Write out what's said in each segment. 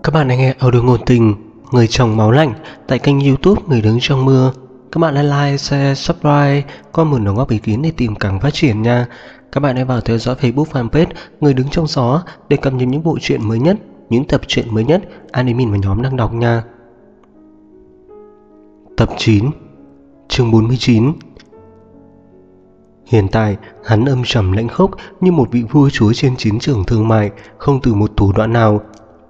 Các bạn đang nghe audio ngôn tình Người chồng máu lạnh tại kênh YouTube Người đứng trong mưa. Các bạn hãy like, share, subscribe, comment đóng góp ý kiến để tìm càng phát triển nha. Các bạn hãy vào theo dõi Facebook fanpage Người đứng trong gió để cập nhật những bộ truyện mới nhất, những tập truyện mới nhất admin và nhóm đang đọc nha. Tập 9, chương 49. Hiện tại, hắn âm trầm lãnh khốc như một vị vua chúa trên chiến trường thương mại, không từ một thủ đoạn nào.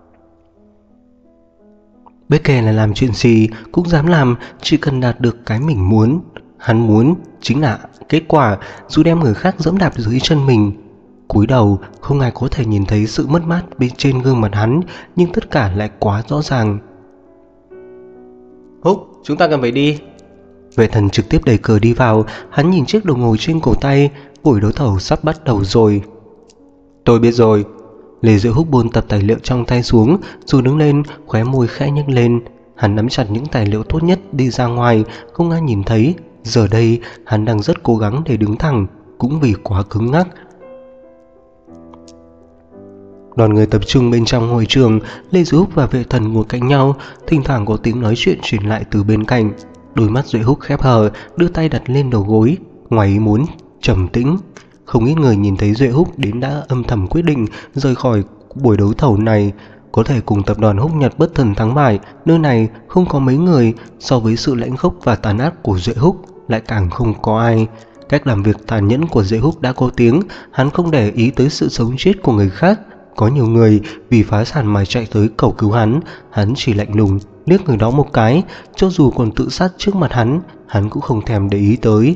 Bất kể là làm chuyện gì cũng dám làm, chỉ cần đạt được cái mình muốn. Hắn muốn chính là kết quả, dù đem người khác dẫm đạp dưới chân mình. Cúi đầu, không ai có thể nhìn thấy sự mất mát bên trên gương mặt hắn, nhưng tất cả lại quá rõ ràng. Húc, chúng ta cần phải đi. Vệ thần trực tiếp đẩy cửa đi vào. Hắn nhìn chiếc đồng hồ trên cổ tay, buổi đấu thầu sắp bắt đầu rồi. Tôi biết rồi. Lê Diệu Húc buông tập tài liệu trong tay xuống, rồi đứng lên, khóe môi khẽ nhếch lên. Hắn nắm chặt những tài liệu tốt nhất đi ra ngoài, không ai nhìn thấy. Giờ đây, hắn đang rất cố gắng để đứng thẳng, cũng vì quá cứng ngắc. Đoàn người tập trung bên trong hội trường. Lê Diệu Húc và Vệ thần ngồi cạnh nhau, thỉnh thoảng có tiếng nói chuyện truyền lại từ bên cạnh. Đôi mắt Duệ Húc khép hờ, đưa tay đặt lên đầu gối, ngoài ý muốn, trầm tĩnh. Không ít người nhìn thấy Duệ Húc đến đã âm thầm quyết định rời khỏi buổi đấu thầu này. Có thể cùng tập đoàn Húc Nhật bất thần thắng bại, nơi này không có mấy người. So với sự lãnh khốc và tàn ác của Duệ Húc, lại càng không có ai. Cách làm việc tàn nhẫn của Duệ Húc đã có tiếng. Hắn không để ý tới sự sống chết của người khác. Có nhiều người vì phá sản mà chạy tới cầu cứu hắn. Hắn chỉ lạnh lùng liếc người đó một cái, cho dù còn tự sát trước mặt hắn cũng không thèm để ý tới.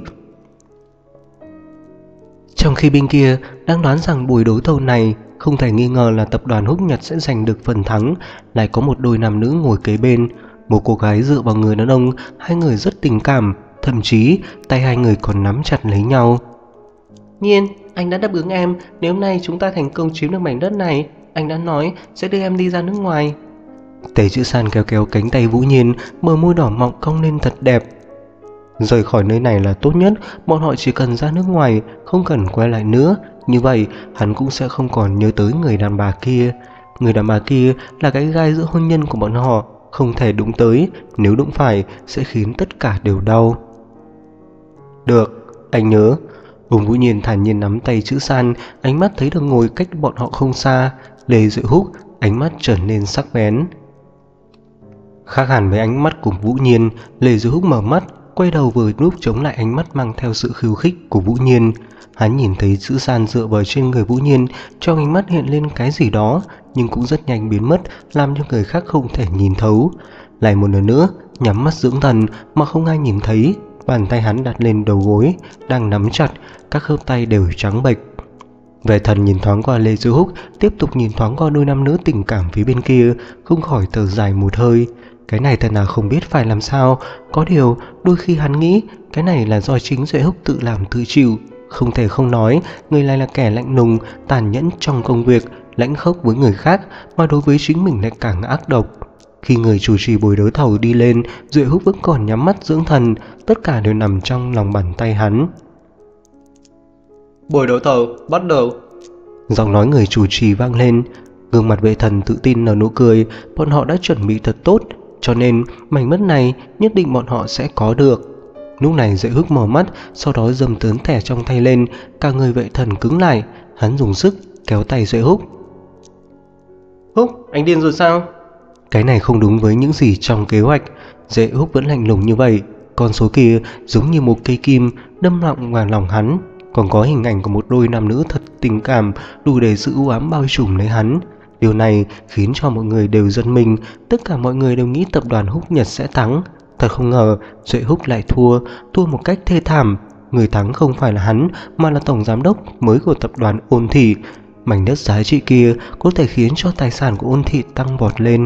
Trong khi bên kia đang đoán rằng buổi đấu thầu này không thể nghi ngờ là tập đoàn Húc Nhật sẽ giành được phần thắng, lại có một đôi nam nữ ngồi kế bên. Một cô gái dựa vào người đàn ông, hai người rất tình cảm, thậm chí tay hai người còn nắm chặt lấy nhau. Nhiên, anh đã đáp ứng em, nếu hôm nay chúng ta thành công chiếm được mảnh đất này, anh đã nói sẽ đưa em đi ra nước ngoài. Tề Chữ San kéo kéo cánh tay Vũ Nhiên, bờ môi đỏ mọng cong lên thật đẹp. Rời khỏi nơi này là tốt nhất, bọn họ chỉ cần ra nước ngoài, không cần quay lại nữa. Như vậy, hắn cũng sẽ không còn nhớ tới người đàn bà kia. Người đàn bà kia là cái gai giữa hôn nhân của bọn họ, không thể đụng tới, nếu đụng phải sẽ khiến tất cả đều đau. Được, anh nhớ. Ông Vũ Nhiên thản nhiên nắm tay Chữ San, ánh mắt thấy được ngồi cách bọn họ không xa. Lê Diệu Húc, ánh mắt trở nên sắc bén. Khác hẳn với ánh mắt của Vũ Nhiên, Lê Diệu Húc mở mắt, quay đầu vừa lúc chống lại ánh mắt mang theo sự khiêu khích của Vũ Nhiên. Hắn nhìn thấy Chữ San dựa vào trên người Vũ Nhiên, trong ánh mắt hiện lên cái gì đó, nhưng cũng rất nhanh biến mất, làm cho người khác không thể nhìn thấu. Lại một lần nữa, nhắm mắt dưỡng thần mà không ai nhìn thấy. Bàn tay hắn đặt lên đầu gối, đang nắm chặt, các khớp tay đều trắng bệch. Vệ thần nhìn thoáng qua Lê Diệu Húc, tiếp tục nhìn thoáng qua đôi nam nữ tình cảm phía bên kia, không khỏi thở dài một hơi. Cái này thật là không biết phải làm sao. Có điều đôi khi hắn nghĩ cái này là do chính Duệ Húc tự làm tự chịu. Không thể không nói, người này là kẻ lạnh lùng, tàn nhẫn trong công việc, lãnh khốc với người khác, mà đối với chính mình lại càng ác độc. Khi người chủ trì buổi đấu thầu đi lên, Duệ Húc vẫn còn nhắm mắt dưỡng thần, tất cả đều nằm trong lòng bàn tay hắn. Buổi đấu thầu bắt đầu. Giọng nói người chủ trì vang lên. Gương mặt Vệ thần tự tin nở nụ cười. Bọn họ đã chuẩn bị thật tốt, cho nên mảnh đất này nhất định bọn họ sẽ có được. Lúc này Duệ Húc mở mắt, sau đó giơ tấm thẻ trong tay lên. Cả người Vệ thần cứng lại. Hắn dùng sức kéo tay Duệ Húc. Húc, anh điên rồi sao? Cái này không đúng với những gì trong kế hoạch. Duệ Húc vẫn lạnh lùng như vậy. Con số kia giống như một cây kim đâm lặng vào lòng hắn. Còn có hình ảnh của một đôi nam nữ thật tình cảm, đủ để sự u ám bao trùm lấy hắn. Điều này khiến cho mọi người đều giật mình. Tất cả mọi người đều nghĩ tập đoàn Húc Nhật sẽ thắng. Thật không ngờ Duệ Húc lại thua một cách thê thảm. Người thắng không phải là hắn, mà là tổng giám đốc mới của tập đoàn Ôn Thị. Mảnh đất giá trị kia có thể khiến cho tài sản của Ôn Thị tăng vọt lên.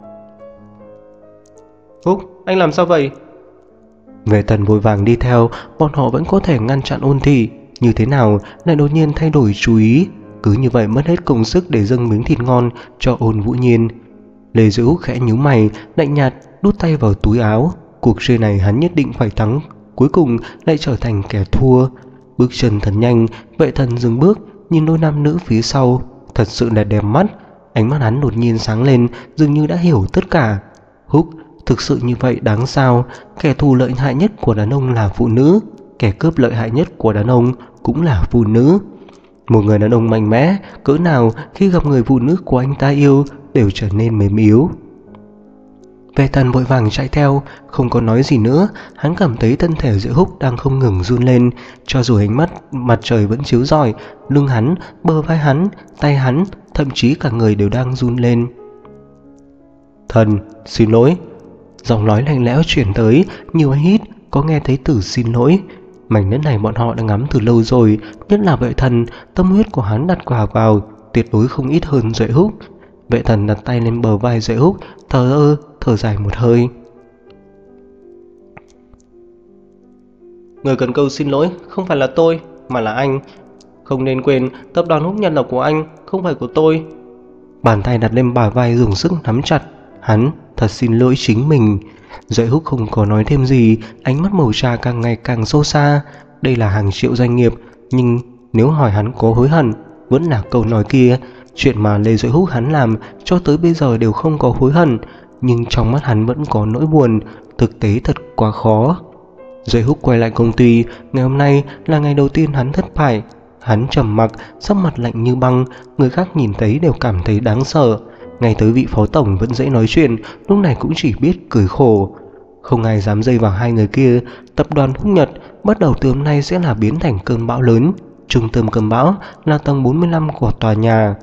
Húc, anh làm sao vậy? Vệ thần vội vàng đi theo. Bọn họ vẫn có thể ngăn chặn Ôn Thị, như thế nào lại đột nhiên thay đổi chú ý. Cứ như vậy mất hết công sức để dâng miếng thịt ngon cho Ôn Vũ Nhiên. Lê Diệu Húc khẽ nhíu mày, lạnh nhạt đút tay vào túi áo. Cuộc chơi này hắn nhất định phải thắng, cuối cùng lại trở thành kẻ thua. Bước chân thật nhanh, Vệ thần dừng bước, nhìn đôi nam nữ phía sau, thật sự là đẹp mắt. Ánh mắt hắn đột nhiên sáng lên, dường như đã hiểu tất cả. Húc, thực sự như vậy đáng sao? Kẻ thù lợi hại nhất của đàn ông là phụ nữ, kẻ cướp lợi hại nhất của đàn ông cũng là phụ nữ. Một người đàn ông mạnh mẽ cỡ nào khi gặp người phụ nữ của anh ta yêu đều trở nên mềm yếu. Vệ Thần vội vàng chạy theo, không có nói gì nữa. Hắn cảm thấy thân thể Diệu Húc đang không ngừng run lên, cho dù ánh mặt trời vẫn chiếu rọi, lưng hắn, bờ vai hắn, tay hắn, thậm chí cả người đều đang run lên. Thần, xin lỗi. Giọng nói lạnh lẽo chuyển tới, nhiều ai hít, có nghe thấy từ xin lỗi. Mảnh đất này bọn họ đã ngắm từ lâu rồi, nhất là Vệ Thần, tâm huyết của hắn đặt vào, tuyệt đối không ít hơn Duệ Húc. Vệ Thần đặt tay lên bờ vai Duệ Húc, thở dài một hơi. Người cần câu xin lỗi không phải là tôi, mà là anh. Không nên quên, tập đoàn Húc Nhật là của anh, không phải của tôi. Bàn tay đặt lên bả vai dùng sức nắm chặt. Hắn thật xin lỗi chính mình. Duệ Húc không có nói thêm gì, ánh mắt màu trà càng ngày càng sâu xa. Đây là hàng triệu doanh nghiệp, nhưng nếu hỏi hắn có hối hận, vẫn là câu nói kia. Chuyện mà Lê Duệ Húc hắn làm cho tới bây giờ đều không có hối hận, nhưng trong mắt hắn vẫn có nỗi buồn. Thực tế thật quá khó. Duệ Húc quay lại công ty. Ngày hôm nay là ngày đầu tiên hắn thất bại. Hắn trầm mặc, sắc mặt lạnh như băng, người khác nhìn thấy đều cảm thấy đáng sợ. Ngay tới vị phó tổng vẫn dễ nói chuyện, lúc này cũng chỉ biết cười khổ. Không ai dám dây vào hai người kia. Tập đoàn Húc Nhật bắt đầu từ hôm nay sẽ là biến thành cơn bão lớn. Trung tâm cơn bão là tầng 45 của tòa nhà.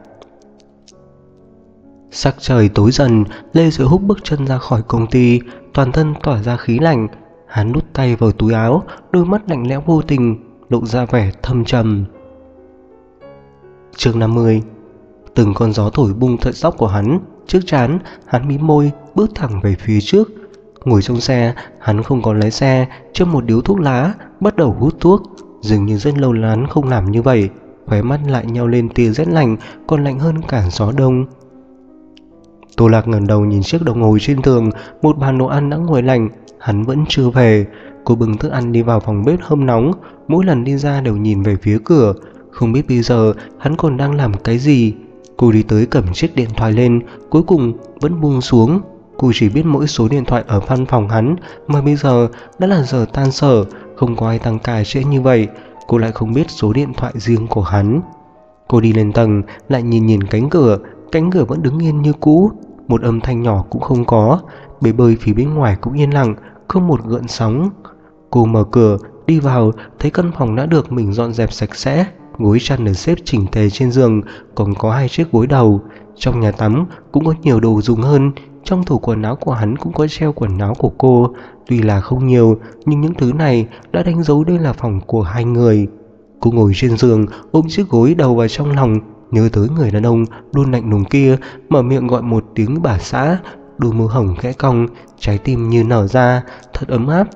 Sắc trời tối dần, Lê Duệ Húc bước chân ra khỏi công ty, toàn thân tỏa ra khí lạnh. Hắn đút tay vào túi áo, đôi mắt lạnh lẽo vô tình, lộ ra vẻ thâm trầm. Chương 50. Từng con gió thổi bung sợi tóc của hắn, trước trán, hắn mím môi, bước thẳng về phía trước. Ngồi trong xe, hắn không còn lái xe, châm một điếu thuốc lá, bắt đầu hút thuốc. Dường như rất lâu hắn không làm như vậy, khóe mắt lại nheo lên tia rét lạnh, còn lạnh hơn cả gió đông. Tô Lạc ngẩng đầu nhìn chiếc đồng hồ trên tường, một bàn đồ ăn đã nguội lạnh, hắn vẫn chưa về. Cô bưng thức ăn đi vào phòng bếp hâm nóng, mỗi lần đi ra đều nhìn về phía cửa, không biết bây giờ hắn còn đang làm cái gì. Cô đi tới cầm chiếc điện thoại lên, cuối cùng vẫn buông xuống. Cô chỉ biết mỗi số điện thoại ở văn phòng hắn, mà bây giờ đã là giờ tan sở, không có ai tăng ca trễ như vậy. Cô lại không biết số điện thoại riêng của hắn. Cô đi lên tầng, lại nhìn cánh cửa vẫn đứng yên như cũ, một âm thanh nhỏ cũng không có. Bể bơi phía bên ngoài cũng yên lặng, không một gợn sóng. Cô mở cửa, đi vào, thấy căn phòng đã được mình dọn dẹp sạch sẽ, gối chăn được xếp chỉnh tề trên giường, còn có 2 chiếc gối đầu. Trong nhà tắm cũng có nhiều đồ dùng hơn, trong tủ quần áo của hắn cũng có treo quần áo của cô. Tuy là không nhiều, nhưng những thứ này đã đánh dấu đây là phòng của hai người. Cô ngồi trên giường, ôm chiếc gối đầu vào trong lòng, nhớ tới người đàn ông luôn lạnh lùng kia, mở miệng gọi một tiếng bà xã, đôi môi hồng khẽ cong, trái tim như nở ra, thật ấm áp.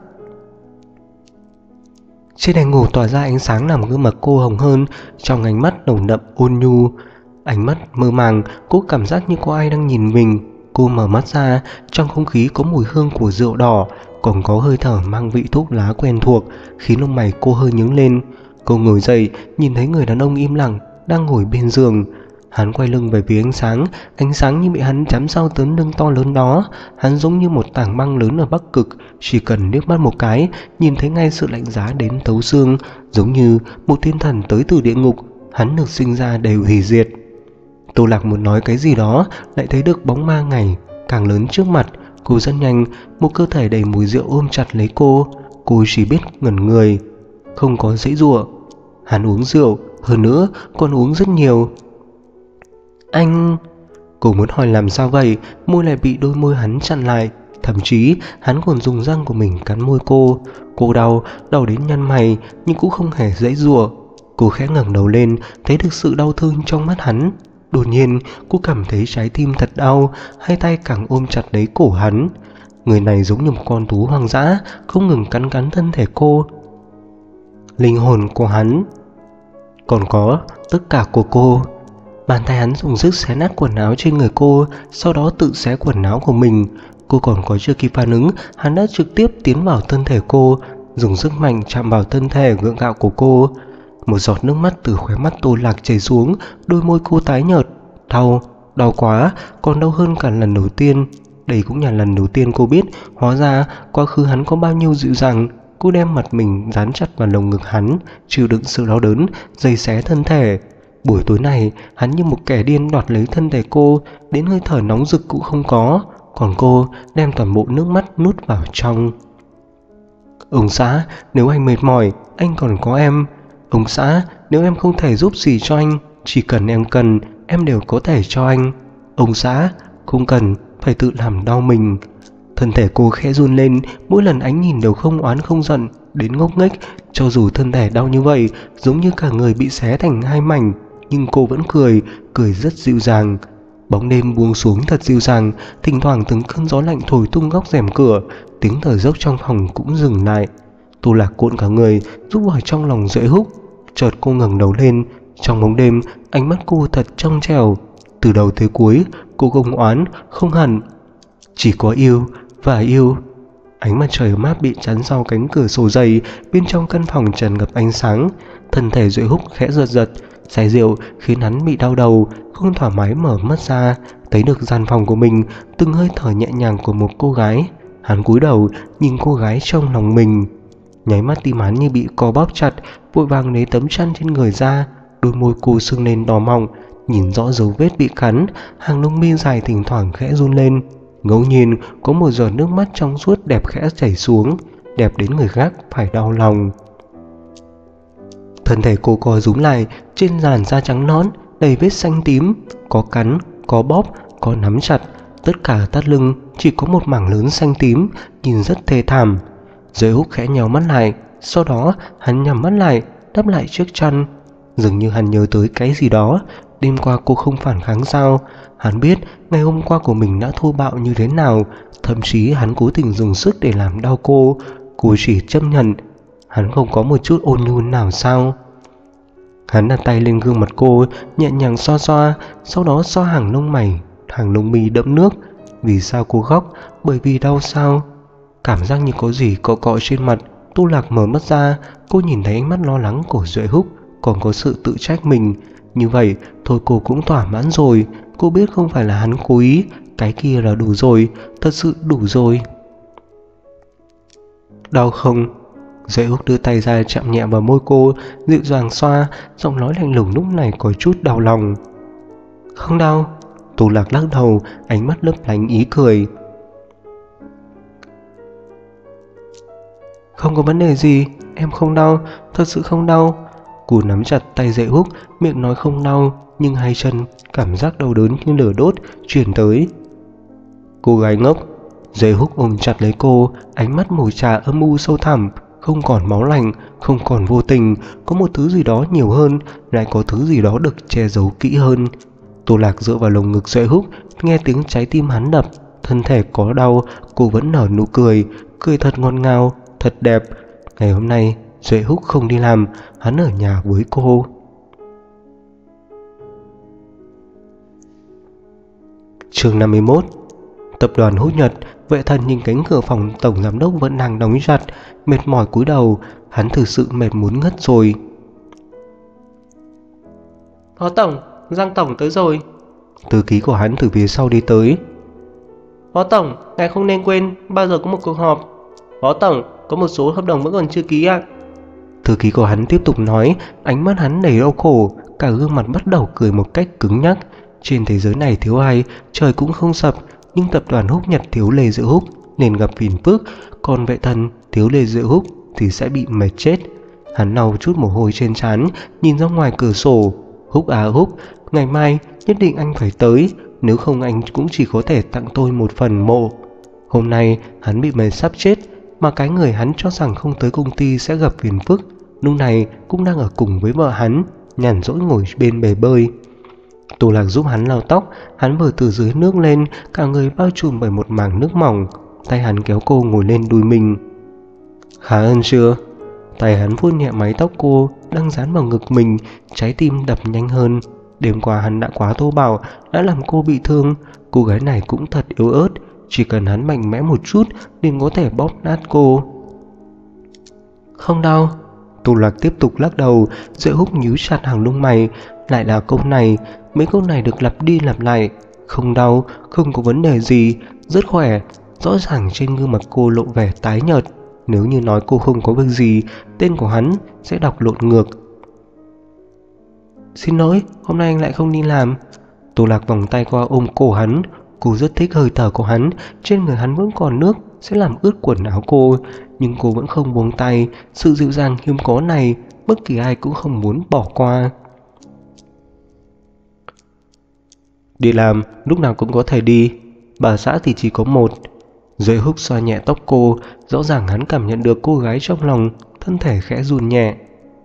Trên đèn ngủ tỏa ra ánh sáng làm gương mặt cô hồng hơn, trong ánh mắt nồng đậm ôn nhu. Ánh mắt mơ màng, cô cảm giác như có ai đang nhìn mình. Cô mở mắt ra, trong không khí có mùi hương của rượu đỏ, còn có hơi thở mang vị thuốc lá quen thuộc, khiến lông mày cô hơi nhướng lên. Cô ngồi dậy, nhìn thấy người đàn ông im lặng đang ngồi bên giường. Hắn quay lưng về phía ánh sáng như bị hắn chém sau tấm lưng to lớn đó. Hắn giống như một tảng băng lớn ở Bắc Cực, chỉ cần liếc mắt một cái, nhìn thấy ngay sự lạnh giá đến thấu xương, giống như một thiên thần tới từ địa ngục. Hắn được sinh ra để hủy diệt. Tô Lạc muốn nói cái gì đó, lại thấy được bóng ma ngày càng lớn trước mặt. Cô rất nhanh, một cơ thể đầy mùi rượu ôm chặt lấy cô. Cô chỉ biết ngẩn người, không có giãy giụa. Hắn uống rượu, hơn nữa còn uống rất nhiều. Anh... Cô muốn hỏi làm sao vậy, môi lại bị đôi môi hắn chặn lại. Thậm chí hắn còn dùng răng của mình cắn môi cô. Cô đau đến nhăn mày, nhưng cũng không hề giãy giụa. Cô khẽ ngẩng đầu lên, thấy được sự đau thương trong mắt hắn. Đột nhiên cô cảm thấy trái tim thật đau, hai tay càng ôm chặt lấy cổ hắn. Người này giống như một con thú hoang dã, không ngừng cắn thân thể cô. Linh hồn của hắn, còn có tất cả của cô. Bàn tay hắn dùng sức xé nát quần áo trên người cô, sau đó tự xé quần áo của mình. Cô còn có chưa kịp phản ứng, hắn đã trực tiếp tiến vào thân thể cô, dùng sức mạnh chạm vào thân thể gượng gạo của cô. Một giọt nước mắt từ khóe mắt Tô Lạc chảy xuống, đôi môi cô tái nhợt, đau, đau quá, còn đau hơn cả lần đầu tiên. Đây cũng là lần đầu tiên cô biết hóa ra quá khứ hắn có bao nhiêu dịu dàng. Cô đem mặt mình dán chặt vào lồng ngực hắn, chịu đựng sự đau đớn, giày xé thân thể. Buổi tối này, hắn như một kẻ điên đoạt lấy thân thể cô, đến hơi thở nóng rực cũng không có, còn cô đem toàn bộ nước mắt nuốt vào trong. Ông xã, nếu anh mệt mỏi, anh còn có em. Ông xã, nếu em không thể giúp gì cho anh, chỉ cần em cần, em đều có thể cho anh. Ông xã, không cần phải tự làm đau mình. Thân thể cô khẽ run lên, mỗi lần ánh nhìn đều không oán không giận, đến ngốc nghếch. Cho dù thân thể đau như vậy, giống như cả người bị xé thành hai mảnh, nhưng cô vẫn cười, cười rất dịu dàng. Bóng đêm buông xuống thật dịu dàng, thỉnh thoảng từng cơn gió lạnh thổi tung góc rèm cửa, tiếng thở dốc trong phòng cũng dừng lại. Tô Lạc cuộn cả người, rúc vào trong lòng Duệ Húc. Chợt cô ngẩng đầu lên, trong bóng đêm, ánh mắt cô thật trong trẻo. Từ đầu tới cuối, cô không oán, không hận, chỉ có yêu và yêu. Ánh mặt trời ấm áp bị chắn sau cánh cửa sổ dày, bên trong căn phòng tràn ngập ánh sáng. Thân thể Duệ Húc khẽ giật giật, say rượu khiến hắn bị đau đầu, không thoải mái mở mắt ra, thấy được gian phòng của mình, từng hơi thở nhẹ nhàng của một cô gái. Hắn cúi đầu nhìn cô gái trong lòng mình. Nháy mắt tim hắn như bị co bóp chặt, vội vàng lấy tấm chăn trên người ra. Đôi môi cô sưng lên đỏ mọng, nhìn rõ dấu vết bị cắn, hàng lông mi dài thỉnh thoảng khẽ run lên. Ngẫu nhiên có một giọt nước mắt trong suốt đẹp khẽ chảy xuống, đẹp đến người khác phải đau lòng. Thân thể cô co rúm lại, trên làn da trắng nõn đầy vết xanh tím, có cắn, có bóp, có nắm chặt. Tất cả thắt lưng chỉ có một mảng lớn xanh tím, nhìn rất thê thảm. Duệ Húc khẽ nhíu mắt lại, sau đó hắn nhắm mắt lại, đắp lại chiếc chăn. Dường như hắn nhớ tới cái gì đó. Đêm qua cô không phản kháng sao? Hắn biết ngày hôm qua của mình đã thô bạo như thế nào, thậm chí hắn cố tình dùng sức để làm đau cô. Cô chỉ chấp nhận. Hắn không có một chút ôn nhu nào sao? Hắn đặt tay lên gương mặt cô, nhẹ nhàng xoa xoa, sau đó xoa hàng lông mày, hàng lông mi đẫm nước. Vì sao cô khóc? Bởi vì đau sao? Cảm giác như có gì cọ cọ trên mặt. Tô Lạc mở mắt ra, cô nhìn thấy ánh mắt lo lắng của Duệ Húc, còn có sự tự trách mình. Như vậy thôi cô cũng thỏa mãn rồi. Cô biết không phải là hắn cố ý, cái kia là đủ rồi, thật sự đủ rồi. Đau không? Duệ Húc đưa tay ra chạm nhẹ vào môi cô, dịu dàng xoa, giọng nói lạnh lùng lúc này có chút đau lòng. Không đau. Tô Lạc lắc đầu, ánh mắt lấp lánh ý cười. Không có vấn đề gì, em không đau, thật sự không đau. Cô nắm chặt tay Duệ Húc, miệng nói không đau, nhưng hai chân cảm giác đau đớn như lửa đốt truyền tới. Cô gái ngốc. Duệ Húc ôm chặt lấy cô, ánh mắt màu trà âm u sâu thẳm, không còn máu lạnh, không còn vô tình, có một thứ gì đó nhiều hơn, lại có thứ gì đó được che giấu kỹ hơn. Tô Lạc dựa vào lồng ngực Duệ Húc, nghe tiếng trái tim hắn đập, thân thể có đau, cô vẫn nở nụ cười, cười thật ngọt ngào, thật đẹp. Ngày hôm nay Duệ Húc không đi làm, hắn ở nhà với cô. Chương 51. Tập đoàn Húc Nhật. Vệ Thần nhìn cánh cửa phòng tổng giám đốc vẫn đang đóng chặt, mệt mỏi cúi đầu, hắn thực sự mệt muốn ngất rồi. Phó tổng, Giang tổng tới rồi. Thư ký của hắn từ phía sau đi tới. Phó tổng, ngài không nên quên, bao giờ có một cuộc họp. Phó tổng, có một số hợp đồng vẫn còn chưa ký ạ. Thư ký của hắn tiếp tục nói, ánh mắt hắn đầy đau khổ, cả gương mặt bắt đầu cười một cách cứng nhắc. Trên thế giới này thiếu ai, trời cũng không sập, nhưng tập đoàn Húc Nhật thiếu Lê Diệu Húc nên gặp phiền phức, còn Vệ Thần thiếu Lê Diệu Húc thì sẽ bị mệt chết. Hắn lau chút mồ hôi trên trán, nhìn ra ngoài cửa sổ. Húc à Húc, ngày mai nhất định anh phải tới, nếu không anh cũng chỉ có thể tặng tôi một phần mộ. Hôm nay hắn bị mệt sắp chết, mà cái người hắn cho rằng không tới công ty sẽ gặp phiền phức, lúc này cũng đang ở cùng với vợ hắn, nhàn rỗi ngồi bên bể bơi. Tô Lạc giúp hắn lau tóc, hắn vừa từ dưới nước lên, cả người bao trùm bởi một mảng nước mỏng. Tay hắn kéo cô ngồi lên đùi mình. Khá hơn chưa? Tay hắn vuốt nhẹ mái tóc cô đang dán vào ngực mình, trái tim đập nhanh hơn. Đêm qua hắn đã quá thô bạo, đã làm cô bị thương. Cô gái này cũng thật yếu ớt, chỉ cần hắn mạnh mẽ một chút liền có thể bóp nát cô. Không đau. Tô Lạc tiếp tục lắc đầu. Duệ Húc nhíu chặt hàng lông mày, lại là câu này. Mấy câu này được lặp đi lặp lại. Không đau, không có vấn đề gì, rất khỏe. Rõ ràng trên gương mặt cô lộ vẻ tái nhợt. Nếu như nói cô không có việc gì, tên của hắn sẽ đọc lộn ngược. Xin lỗi, hôm nay anh lại không đi làm. Tô Lạc vòng tay qua ôm cổ hắn. Cô rất thích hơi thở của hắn. Trên người hắn vẫn còn nước sẽ làm ướt quần áo cô, nhưng cô vẫn không buông tay. Sự dịu dàng hiếm có này bất kỳ ai cũng không muốn bỏ qua. Đi làm lúc nào cũng có thể đi, bà xã thì chỉ có một. Duệ Húc xoa nhẹ tóc cô. Rõ ràng hắn cảm nhận được cô gái trong lòng. Thân thể khẽ run nhẹ.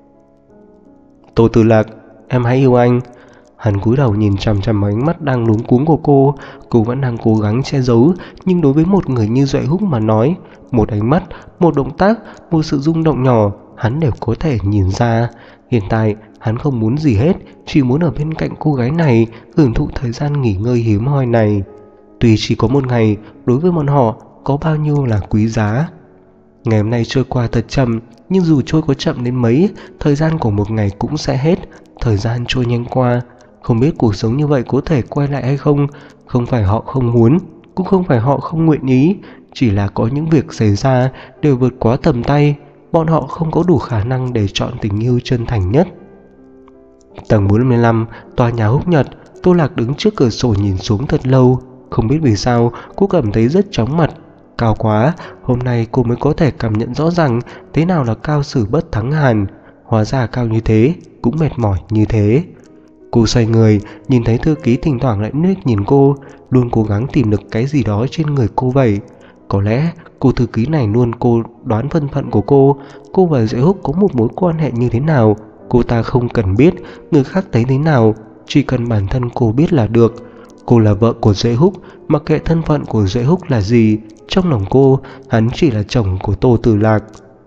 Tô Tử Lạc, em hãy yêu anh. Hắn cúi đầu nhìn chằm chằm ánh mắt đang luống cuống của cô. Cô vẫn đang cố gắng che giấu, nhưng đối với một người như Duệ Húc mà nói, một ánh mắt, một động tác, một sự rung động nhỏ, hắn đều có thể nhìn ra. Hiện tại hắn không muốn gì hết, chỉ muốn ở bên cạnh cô gái này, hưởng thụ thời gian nghỉ ngơi hiếm hoi này. Tuy chỉ có một ngày, đối với bọn họ có bao nhiêu là quý giá. Ngày hôm nay trôi qua thật chậm, nhưng dù trôi có chậm đến mấy, thời gian của một ngày cũng sẽ hết. Thời gian trôi nhanh qua. Không biết cuộc sống như vậy có thể quay lại hay không. Không phải họ không muốn, cũng không phải họ không nguyện ý, chỉ là có những việc xảy ra đều vượt quá tầm tay. Bọn họ không có đủ khả năng để chọn tình yêu chân thành nhất. Tầng 45, tòa nhà Húc Nhật. Tô Lạc đứng trước cửa sổ nhìn xuống thật lâu. Không biết vì sao cô cảm thấy rất chóng mặt. Cao quá, hôm nay cô mới có thể cảm nhận rõ ràng thế nào là cao sử bất thắng hàn. Hóa ra cao như thế, cũng mệt mỏi như thế. Cô xoay người, nhìn thấy thư ký thỉnh thoảng lại liếc nhìn cô, luôn cố gắng tìm được cái gì đó trên người cô vậy. Có lẽ cô thư ký này luôn cô đoán thân phận của cô và Duệ Húc có một mối quan hệ như thế nào. Cô ta không cần biết người khác thấy thế nào, chỉ cần bản thân cô biết là được. Cô là vợ của Duệ Húc, mặc kệ thân phận của Duệ Húc là gì, trong lòng cô, hắn chỉ là chồng của Tô Tử Lạc.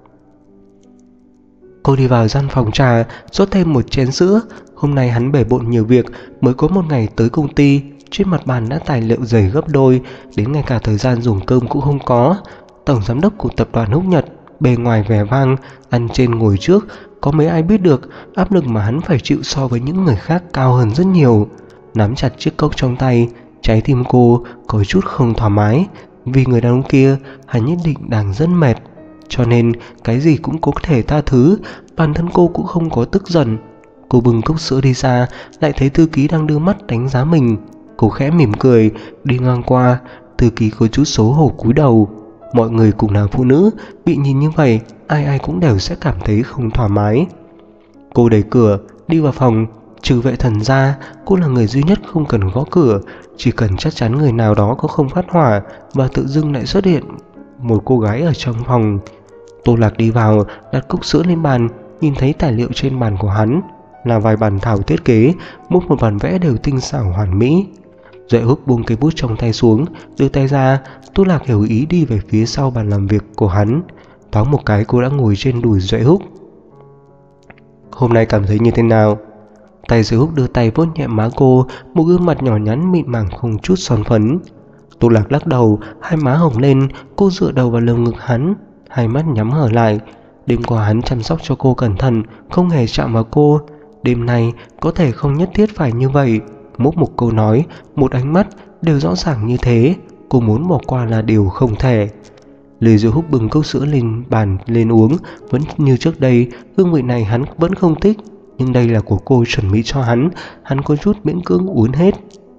Cô đi vào gian phòng trà, rót thêm một chén sữa. Hôm nay hắn bể bộn nhiều việc, mới có một ngày tới công ty. Trên mặt bàn đã tài liệu dày gấp đôi, đến ngay cả thời gian dùng cơm cũng không có. Tổng giám đốc của tập đoàn Húc Nhật, bề ngoài vẻ vang, ăn trên ngồi trước. Có mấy ai biết được áp lực mà hắn phải chịu so với những người khác cao hơn rất nhiều. Nắm chặt chiếc cốc trong tay, trái tim cô có chút không thoải mái. Vì người đàn ông kia, hắn nhất định đang rất mệt, cho nên cái gì cũng có thể tha thứ. Bản thân cô cũng không có tức giận. Cô bưng cốc sữa đi ra, lại thấy thư ký đang đưa mắt đánh giá mình. Cô khẽ mỉm cười, đi ngang qua. Thư ký có chút xấu hổ cúi đầu. Mọi người cùng là phụ nữ, bị nhìn như vậy, ai ai cũng đều sẽ cảm thấy không thoải mái. Cô đẩy cửa, đi vào phòng. Trừ Vệ Thần ra, cô là người duy nhất không cần gõ cửa. Chỉ cần chắc chắn người nào đó có không phát hỏa, và tự dưng lại xuất hiện một cô gái ở trong phòng. Tô Lạc đi vào, đặt cốc sữa lên bàn, nhìn thấy tài liệu trên bàn của hắn là vài bản thảo thiết kế, mỗi một bản vẽ đều tinh xảo hoàn mỹ. Duệ Húc buông cây bút trong tay xuống, đưa tay ra. Tô Lạc hiểu ý đi về phía sau bàn làm việc của hắn. Thoáng một cái cô đã ngồi trên đùi Duệ Húc. Hôm nay cảm thấy như thế nào? Tay Duệ Húc đưa tay vuốt nhẹ má cô, một gương mặt nhỏ nhắn mịn màng không chút son phấn. Tô Lạc lắc đầu, hai má hồng lên. Cô dựa đầu vào lồng ngực hắn, hai mắt nhắm hở lại. Đêm qua hắn chăm sóc cho cô cẩn thận, không hề chạm vào cô. Đêm nay có thể không nhất thiết phải như vậy. Mỗi một câu nói, một ánh mắt đều rõ ràng như thế. Cô muốn bỏ qua là điều không thể. Lê Duệ Húc bừng cốc sữa lên bàn lên uống. Vẫn như trước đây, hương vị này hắn vẫn không thích, nhưng đây là của cô chuẩn bị cho hắn. Hắn có chút miễn cưỡng uống hết.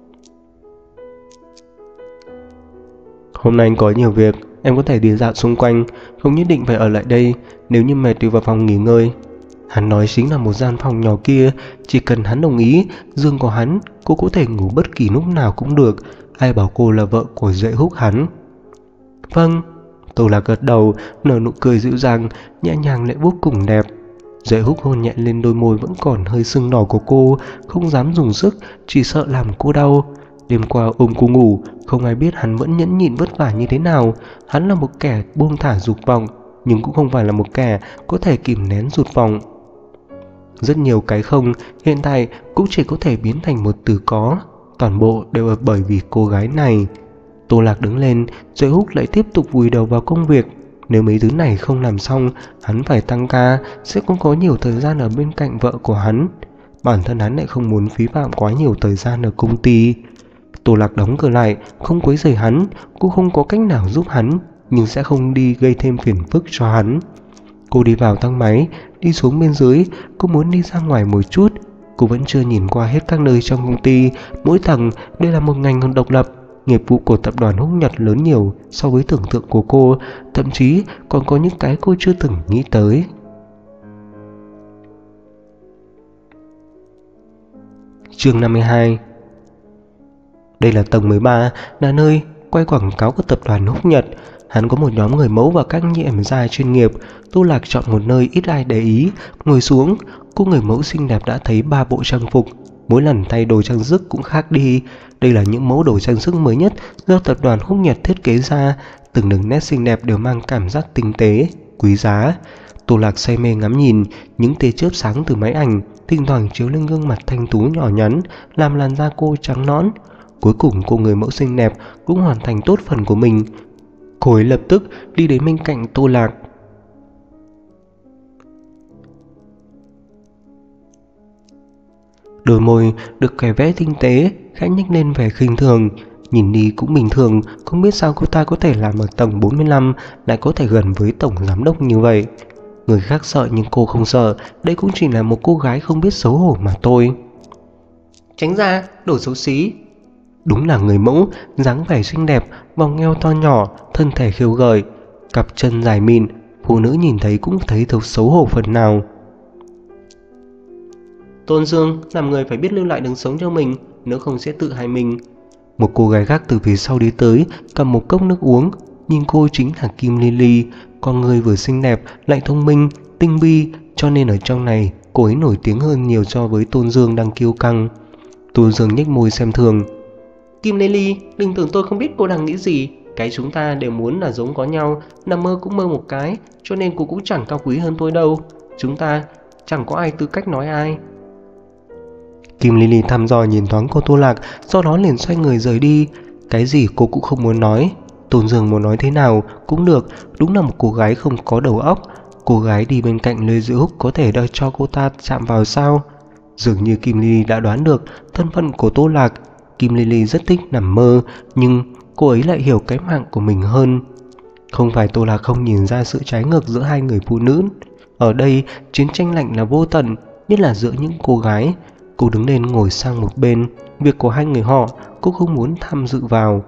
Hôm nay anh có nhiều việc, em có thể đi dạo xung quanh, không nhất định phải ở lại đây. Nếu như mệt thì vào phòng nghỉ ngơi. Hắn nói chính là một gian phòng nhỏ kia. Chỉ cần hắn đồng ý, giường của hắn, cô có thể ngủ bất kỳ lúc nào cũng được. Ai bảo cô là vợ của Duệ Húc hắn. Vâng. Tô Lạc gật đầu, nở nụ cười dịu dàng, nhẹ nhàng lại vô cùng đẹp. Duệ Húc hôn nhẹ lên đôi môi vẫn còn hơi sưng đỏ của cô, không dám dùng sức, chỉ sợ làm cô đau. Đêm qua ôm cô ngủ, không ai biết hắn vẫn nhẫn nhịn vất vả như thế nào. Hắn là một kẻ buông thả dục vọng, nhưng cũng không phải là một kẻ có thể kìm nén dục vọng. Rất nhiều cái không hiện tại cũng chỉ có thể biến thành một từ có. Toàn bộ đều là bởi vì cô gái này. Tô Lạc đứng lên, Duệ Húc lại tiếp tục vùi đầu vào công việc. Nếu mấy thứ này không làm xong, hắn phải tăng ca, sẽ không có nhiều thời gian ở bên cạnh vợ của hắn. bản thân hắn lại không muốn phí phạm quá nhiều thời gian ở công ty. Tô Lạc đóng cửa lại, không quấy rầy hắn. Cô không có cách nào giúp hắn, nhưng sẽ không đi gây thêm phiền phức cho hắn. Cô đi vào thang máy, đi xuống bên dưới. Cô muốn đi ra ngoài một chút. Cô vẫn chưa nhìn qua hết các nơi trong công ty. Mỗi tầng đây là một ngành độc lập. Nghiệp vụ của tập đoàn Húc Nhật lớn nhiều so với tưởng tượng của cô, thậm chí còn có những cái cô chưa từng nghĩ tới. Chương 52. Đây là tầng 13, là nơi quay quảng cáo của tập đoàn Húc Nhật. Hắn có một nhóm người mẫu và các nhiễm gia chuyên nghiệp. Tô Lạc chọn một nơi ít ai để ý, ngồi xuống. Cô người mẫu xinh đẹp đã thấy 3 bộ trang phục. Mỗi lần thay đồ trang sức cũng khác đi. Đây là những mẫu đồ trang sức mới nhất do tập đoàn Húc Nhật thiết kế ra. Từng đường nét xinh đẹp đều mang cảm giác tinh tế, quý giá. Tô Lạc say mê ngắm nhìn những tia chớp sáng từ máy ảnh, thỉnh thoảng chiếu lên gương mặt thanh tú nhỏ nhắn, làm làn da cô trắng nõn. Cuối cùng cô người mẫu xinh đẹp cũng hoàn thành tốt phần của mình. Cô ấy lập tức đi đến bên cạnh Tô Lạc. Đôi môi được kẻ vẽ tinh tế, khẽ nhếch lên vẻ khinh thường. Nhìn đi cũng bình thường, không biết sao cô ta có thể làm ở tầng 45, lại có thể gần với tổng giám đốc như vậy. Người khác sợ nhưng cô không sợ, đây cũng chỉ là một cô gái không biết xấu hổ mà thôi. Tránh ra, đồ xấu xí. Đúng là người mẫu, dáng vẻ xinh đẹp, vòng eo to nhỏ, thân thể khiêu gợi, cặp chân dài mịn, phụ nữ nhìn thấy cũng thấy thật xấu hổ phần nào. Tôn Dương, làm người phải biết lưu lại đường sống cho mình, nếu không sẽ tự hại mình. Một cô gái khác từ phía sau đi tới, cầm một cốc nước uống. Nhìn cô chính là Kim Lily, con người vừa xinh đẹp lại thông minh, tinh vi, cho nên ở trong này cô ấy nổi tiếng hơn nhiều so với Tôn Dương đang kiêu căng. Tôn Dương nhếch môi xem thường. Kim Lily, đừng tưởng tôi không biết cô đang nghĩ gì. Cái chúng ta đều muốn là giống có nhau, nằm mơ cũng mơ một cái, cho nên cô cũng chẳng cao quý hơn tôi đâu. Chúng ta chẳng có ai tư cách nói ai. Kim Lily thăm dò nhìn thoáng cô Tô Lạc, sau đó liền xoay người rời đi. Cái gì cô cũng không muốn nói. Tôn Dương muốn nói thế nào cũng được, đúng là một cô gái không có đầu óc. Cô gái đi bên cạnh Lê Diệu Húc có thể đợi cho cô ta chạm vào sao? Dường như Kim Lily đã đoán được thân phận của Tô Lạc. Kim Lily rất thích nằm mơ, nhưng cô ấy lại hiểu cái mạng của mình hơn. Không phải Tô Lạc không nhìn ra sự trái ngược giữa hai người phụ nữ. Ở đây chiến tranh lạnh là vô tận, nhất là giữa những cô gái. Cô đứng lên ngồi sang một bên. Việc của hai người họ cô không muốn tham dự vào.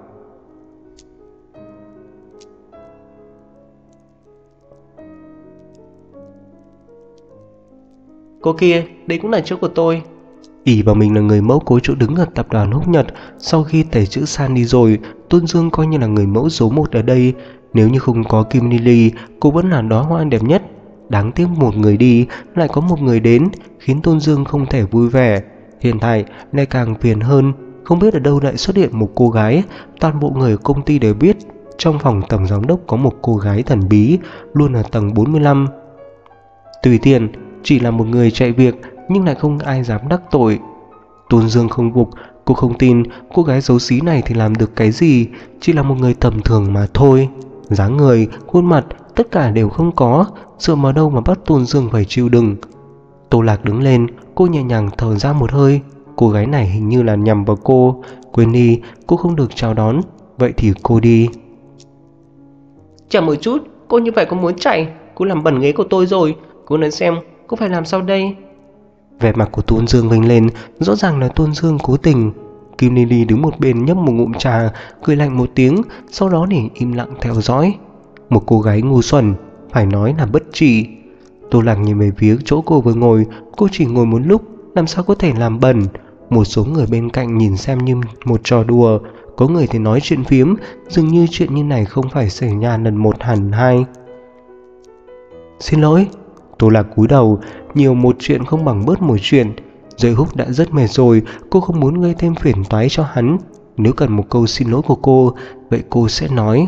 Cô kia, đây cũng là chỗ của tôi. Ỷ vào mình là người mẫu cố chỗ đứng ở tập đoàn Húc Nhật. Sau khi tẩy chữ San đi rồi, Tôn Dương coi như là người mẫu số 1 ở đây. Nếu như không có Kim Lily, cô vẫn là đóa hoa đẹp nhất. Đáng tiếc một người đi, lại có một người đến, khiến Tôn Dương không thể vui vẻ. Hiện tại lại càng phiền hơn, không biết ở đâu lại xuất hiện một cô gái. Toàn bộ người công ty đều biết trong phòng tổng giám đốc có một cô gái thần bí, luôn ở tầng 45. Tùy tiện, chỉ là một người chạy việc, nhưng lại không ai dám đắc tội. Tôn Dương không phục, cô không tin cô gái xấu xí này thì làm được cái gì, chỉ là một người tầm thường mà thôi. Dáng người, khuôn mặt, tất cả đều không có, dựa vào đâu mà bắt Tôn Dương phải chịu đựng. Tô Lạc đứng lên, cô nhẹ nhàng thở ra một hơi. Cô gái này hình như là nhằm vào cô. Quên đi, cô không được chào đón. Vậy thì cô đi. Chờ một chút, cô như vậy có muốn chạy? Cô làm bẩn ghế của tôi rồi. Cô nói xem, cô phải làm sao đây? Vẻ mặt của Tôn Dương vênh lên, rõ ràng là Tôn Dương cố tình. Kim Lily đứng một bên nhấp một ngụm trà, cười lạnh một tiếng, sau đó để im lặng theo dõi. Một cô gái ngu xuẩn, phải nói là bất trị. Tô Lạc nhìn về phía chỗ cô vừa ngồi, cô chỉ ngồi một lúc, làm sao có thể làm bẩn. Một số người bên cạnh nhìn xem như một trò đùa, có người thì nói chuyện phiếm, dường như chuyện như này không phải xảy ra lần một hẳn hai. Xin lỗi. Tô Lạc cúi đầu, nhiều một chuyện không bằng bớt một chuyện. Dây Húc đã rất mệt rồi, cô không muốn gây thêm phiền toái cho hắn. Nếu cần một câu xin lỗi của cô, vậy cô sẽ nói.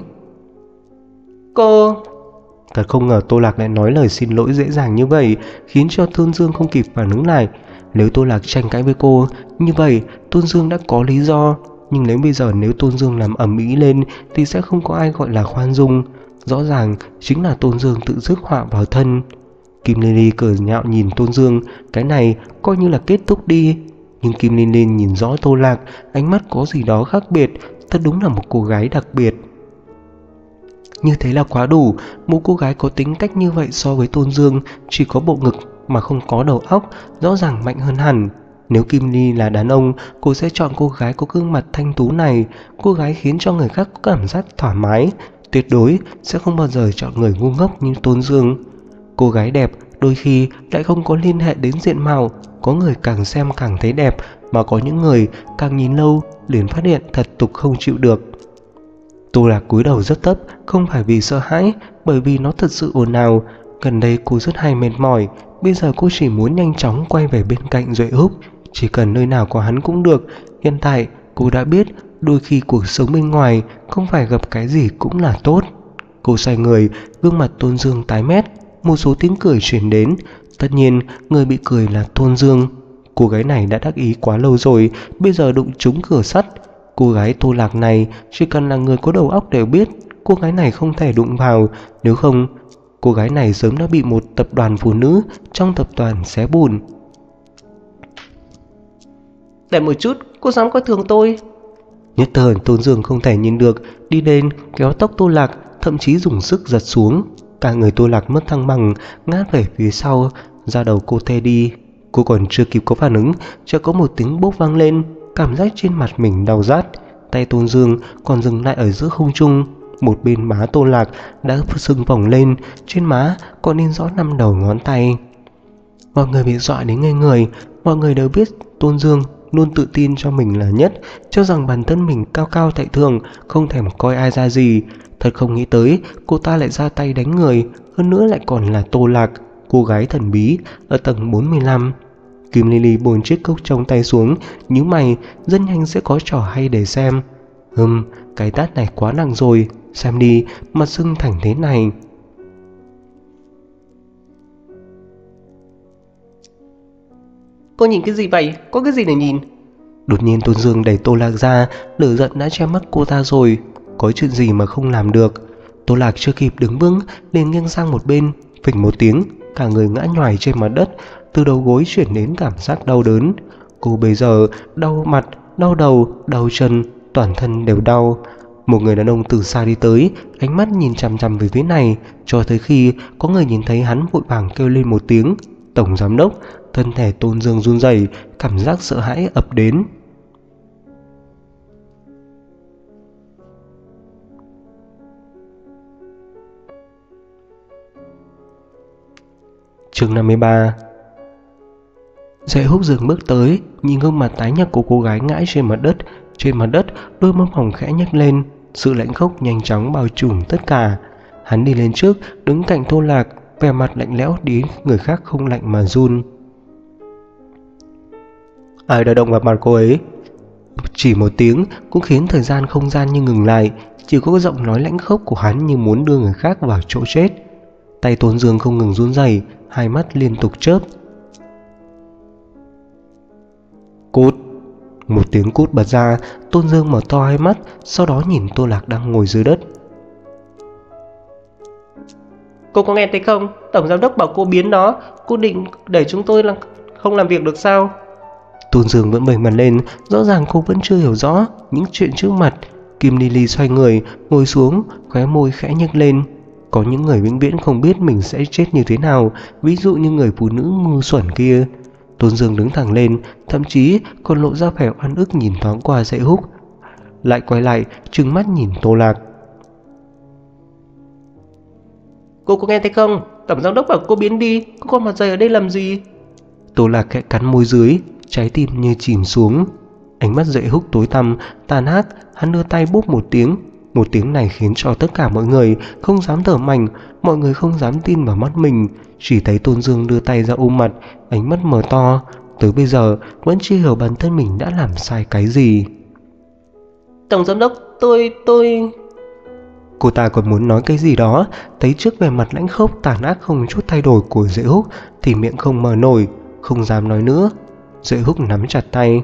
Cô... Thật không ngờ Tô Lạc lại nói lời xin lỗi dễ dàng như vậy, khiến cho Tôn Dương không kịp phản ứng lại. Nếu Tô Lạc tranh cãi với cô, như vậy Tôn Dương đã có lý do. Nhưng bây giờ nếu Tôn Dương làm ầm ĩ lên thì sẽ không có ai gọi là khoan dung. Rõ ràng chính là Tôn Dương tự rước họa vào thân. Kim Liên Ly cười nhạo nhìn Tôn Dương, cái này coi như là kết thúc đi. Nhưng Kim Liên Ly nhìn rõ Tô Lạc, ánh mắt có gì đó khác biệt, thật đúng là một cô gái đặc biệt. Như thế là quá đủ, một cô gái có tính cách như vậy so với Tôn Dương, chỉ có bộ ngực mà không có đầu óc, rõ ràng mạnh hơn hẳn. Nếu Kim Ly là đàn ông, cô sẽ chọn cô gái có gương mặt thanh tú này, cô gái khiến cho người khác có cảm giác thoải mái, tuyệt đối sẽ không bao giờ chọn người ngu ngốc như Tôn Dương. Cô gái đẹp đôi khi lại không có liên hệ đến diện mạo, có người càng xem càng thấy đẹp, mà có những người càng nhìn lâu liền phát hiện thật tục không chịu được. Tô Lạc cúi đầu rất thấp, không phải vì sợ hãi, bởi vì nó thật sự ồn ào. Gần đây cô rất hay mệt mỏi, bây giờ cô chỉ muốn nhanh chóng quay về bên cạnh Duệ Húc, chỉ cần nơi nào có hắn cũng được. Hiện tại cô đã biết đôi khi cuộc sống bên ngoài không phải gặp cái gì cũng là tốt. Cô xoay người, gương mặt Tôn Dương tái mét, một số tiếng cười truyền đến. Tất nhiên người bị cười là Tôn Dương. Cô gái này đã đắc ý quá lâu rồi, bây giờ đụng trúng cửa sắt. Cô gái Tô Lạc này chỉ cần là người có đầu óc đều biết cô gái này không thể đụng vào, nếu không cô gái này sớm đã bị một tập đoàn phụ nữ trong tập đoàn xé bùn. Để một chút, cô dám coi thường tôi. Nhất thời Tôn Dương không thể nhìn được, đi lên kéo tóc Tô Lạc, thậm chí dùng sức giật xuống. Cả người Tô Lạc mất thăng bằng, ngã về phía sau, da đầu cô tê đi. Cô còn chưa kịp có phản ứng, chợt có một tiếng bốp vang lên, cảm giác trên mặt mình đau rát. Tay Tôn Dương còn dừng lại ở giữa không trung, một bên má Tô Lạc đã sưng phồng lên, trên má còn in rõ 5 đầu ngón tay. Mọi người bị dọa đến ngây người, mọi người đều biết Tôn Dương luôn tự tin cho mình là nhất, cho rằng bản thân mình cao cao tại thượng, không thèm coi ai ra gì. Thật không nghĩ tới cô ta lại ra tay đánh người, hơn nữa lại còn là Tô Lạc, cô gái thần bí ở tầng 45. Kim Lily buông chiếc cốc trong tay xuống, nhíu mày, rất nhanh sẽ có trò hay để xem. Cái tát này quá nặng rồi, xem đi, mặt sưng thành thế này. Cô nhìn cái gì vậy? Có cái gì để nhìn? Đột nhiên Tôn Dương đẩy Tô Lạc ra, lửa giận đã che mắt cô ta rồi. Có chuyện gì mà không làm được? Tô Lạc chưa kịp đứng vững, liền nghiêng sang một bên, phịch một tiếng, cả người ngã nhoài trên mặt đất, từ đầu gối chuyển đến cảm giác đau đớn. Cô bây giờ đau mặt, đau đầu, đau chân, toàn thân đều đau. Một người đàn ông từ xa đi tới, ánh mắt nhìn chằm chằm về phía này, cho tới khi có người nhìn thấy hắn vội vàng kêu lên một tiếng Tổng Giám Đốc. Thân thể Tôn Dương run rẩy, cảm giác sợ hãi ập đến. Chương 53. Duệ Húc dừng bước tới, nhìn gương mặt tái nhợt của cô gái ngã trên mặt đất. Trên mặt đất, đôi môi mỏng khẽ nhếch lên, sự lạnh khốc nhanh chóng bao trùm tất cả. Hắn đi lên trước, đứng cạnh Tô Lạc, vẻ mặt lạnh lẽo đến người khác không lạnh mà run. Ai đã động vào mặt cô ấy? Chỉ một tiếng cũng khiến thời gian không gian như ngừng lại, chỉ có giọng nói lãnh khốc của hắn như muốn đưa người khác vào chỗ chết. Tay Tôn Dương không ngừng run rẩy, hai mắt liên tục chớp. Cút! Một tiếng cút bật ra, Tôn Dương mở to hai mắt, sau đó nhìn Tô Lạc đang ngồi dưới đất. Cô có nghe thấy không? Tổng Giám Đốc bảo cô biến nó. Cô định để chúng tôi không làm việc được sao? Tôn Dương vẫn bềnh mặt lên, rõ ràng cô vẫn chưa hiểu rõ những chuyện trước mặt. Kim Lily xoay người, ngồi xuống, khóe môi khẽ nhếch lên. Có những người vĩnh viễn không biết mình sẽ chết như thế nào, ví dụ như người phụ nữ ngu xuẩn kia. Tôn Dương đứng thẳng lên, thậm chí còn lộ ra vẻ oan ức nhìn thoáng qua Duệ Húc, lại quay lại trừng mắt nhìn Tô Lạc. Cô có nghe thấy không? Tổng Giám Đốc bảo cô biến đi. Cô còn mặt dày ở đây làm gì? Tô Lạc khẽ cắn môi dưới, trái tim như chìm xuống. Ánh mắt Duệ Húc tối tăm, tàn ác, hắn đưa tay búp một tiếng. Một tiếng này khiến cho tất cả mọi người không dám thở mạnh, mọi người không dám tin vào mắt mình. Chỉ thấy Tôn Dương đưa tay ra ôm mặt, ánh mắt mở to, tới bây giờ vẫn chưa hiểu bản thân mình đã làm sai cái gì. Tổng Giám Đốc, tôi... Cô ta còn muốn nói cái gì đó, thấy trước vẻ mặt lãnh khốc tàn ác không chút thay đổi của Duệ Húc thì miệng không mở nổi, không dám nói nữa. Duệ Húc nắm chặt tay.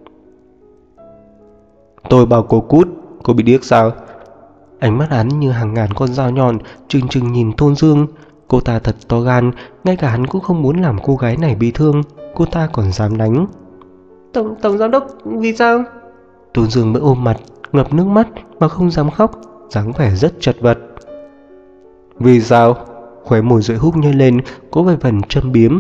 Tôi bảo cô cút, cô bị điếc sao? Ánh mắt hắn như hàng ngàn con dao nhọn trừng trừng nhìn Tôn Dương. Cô ta thật to gan, ngay cả hắn cũng không muốn làm cô gái này bị thương, cô ta còn dám đánh. Tổng giám đốc, vì sao? Tôn Dương mới ôm mặt, ngập nước mắt mà không dám khóc, dáng vẻ rất chật vật. Vì sao? Khóe môi Duệ Húc nhếch lên, có vài phần châm biếm.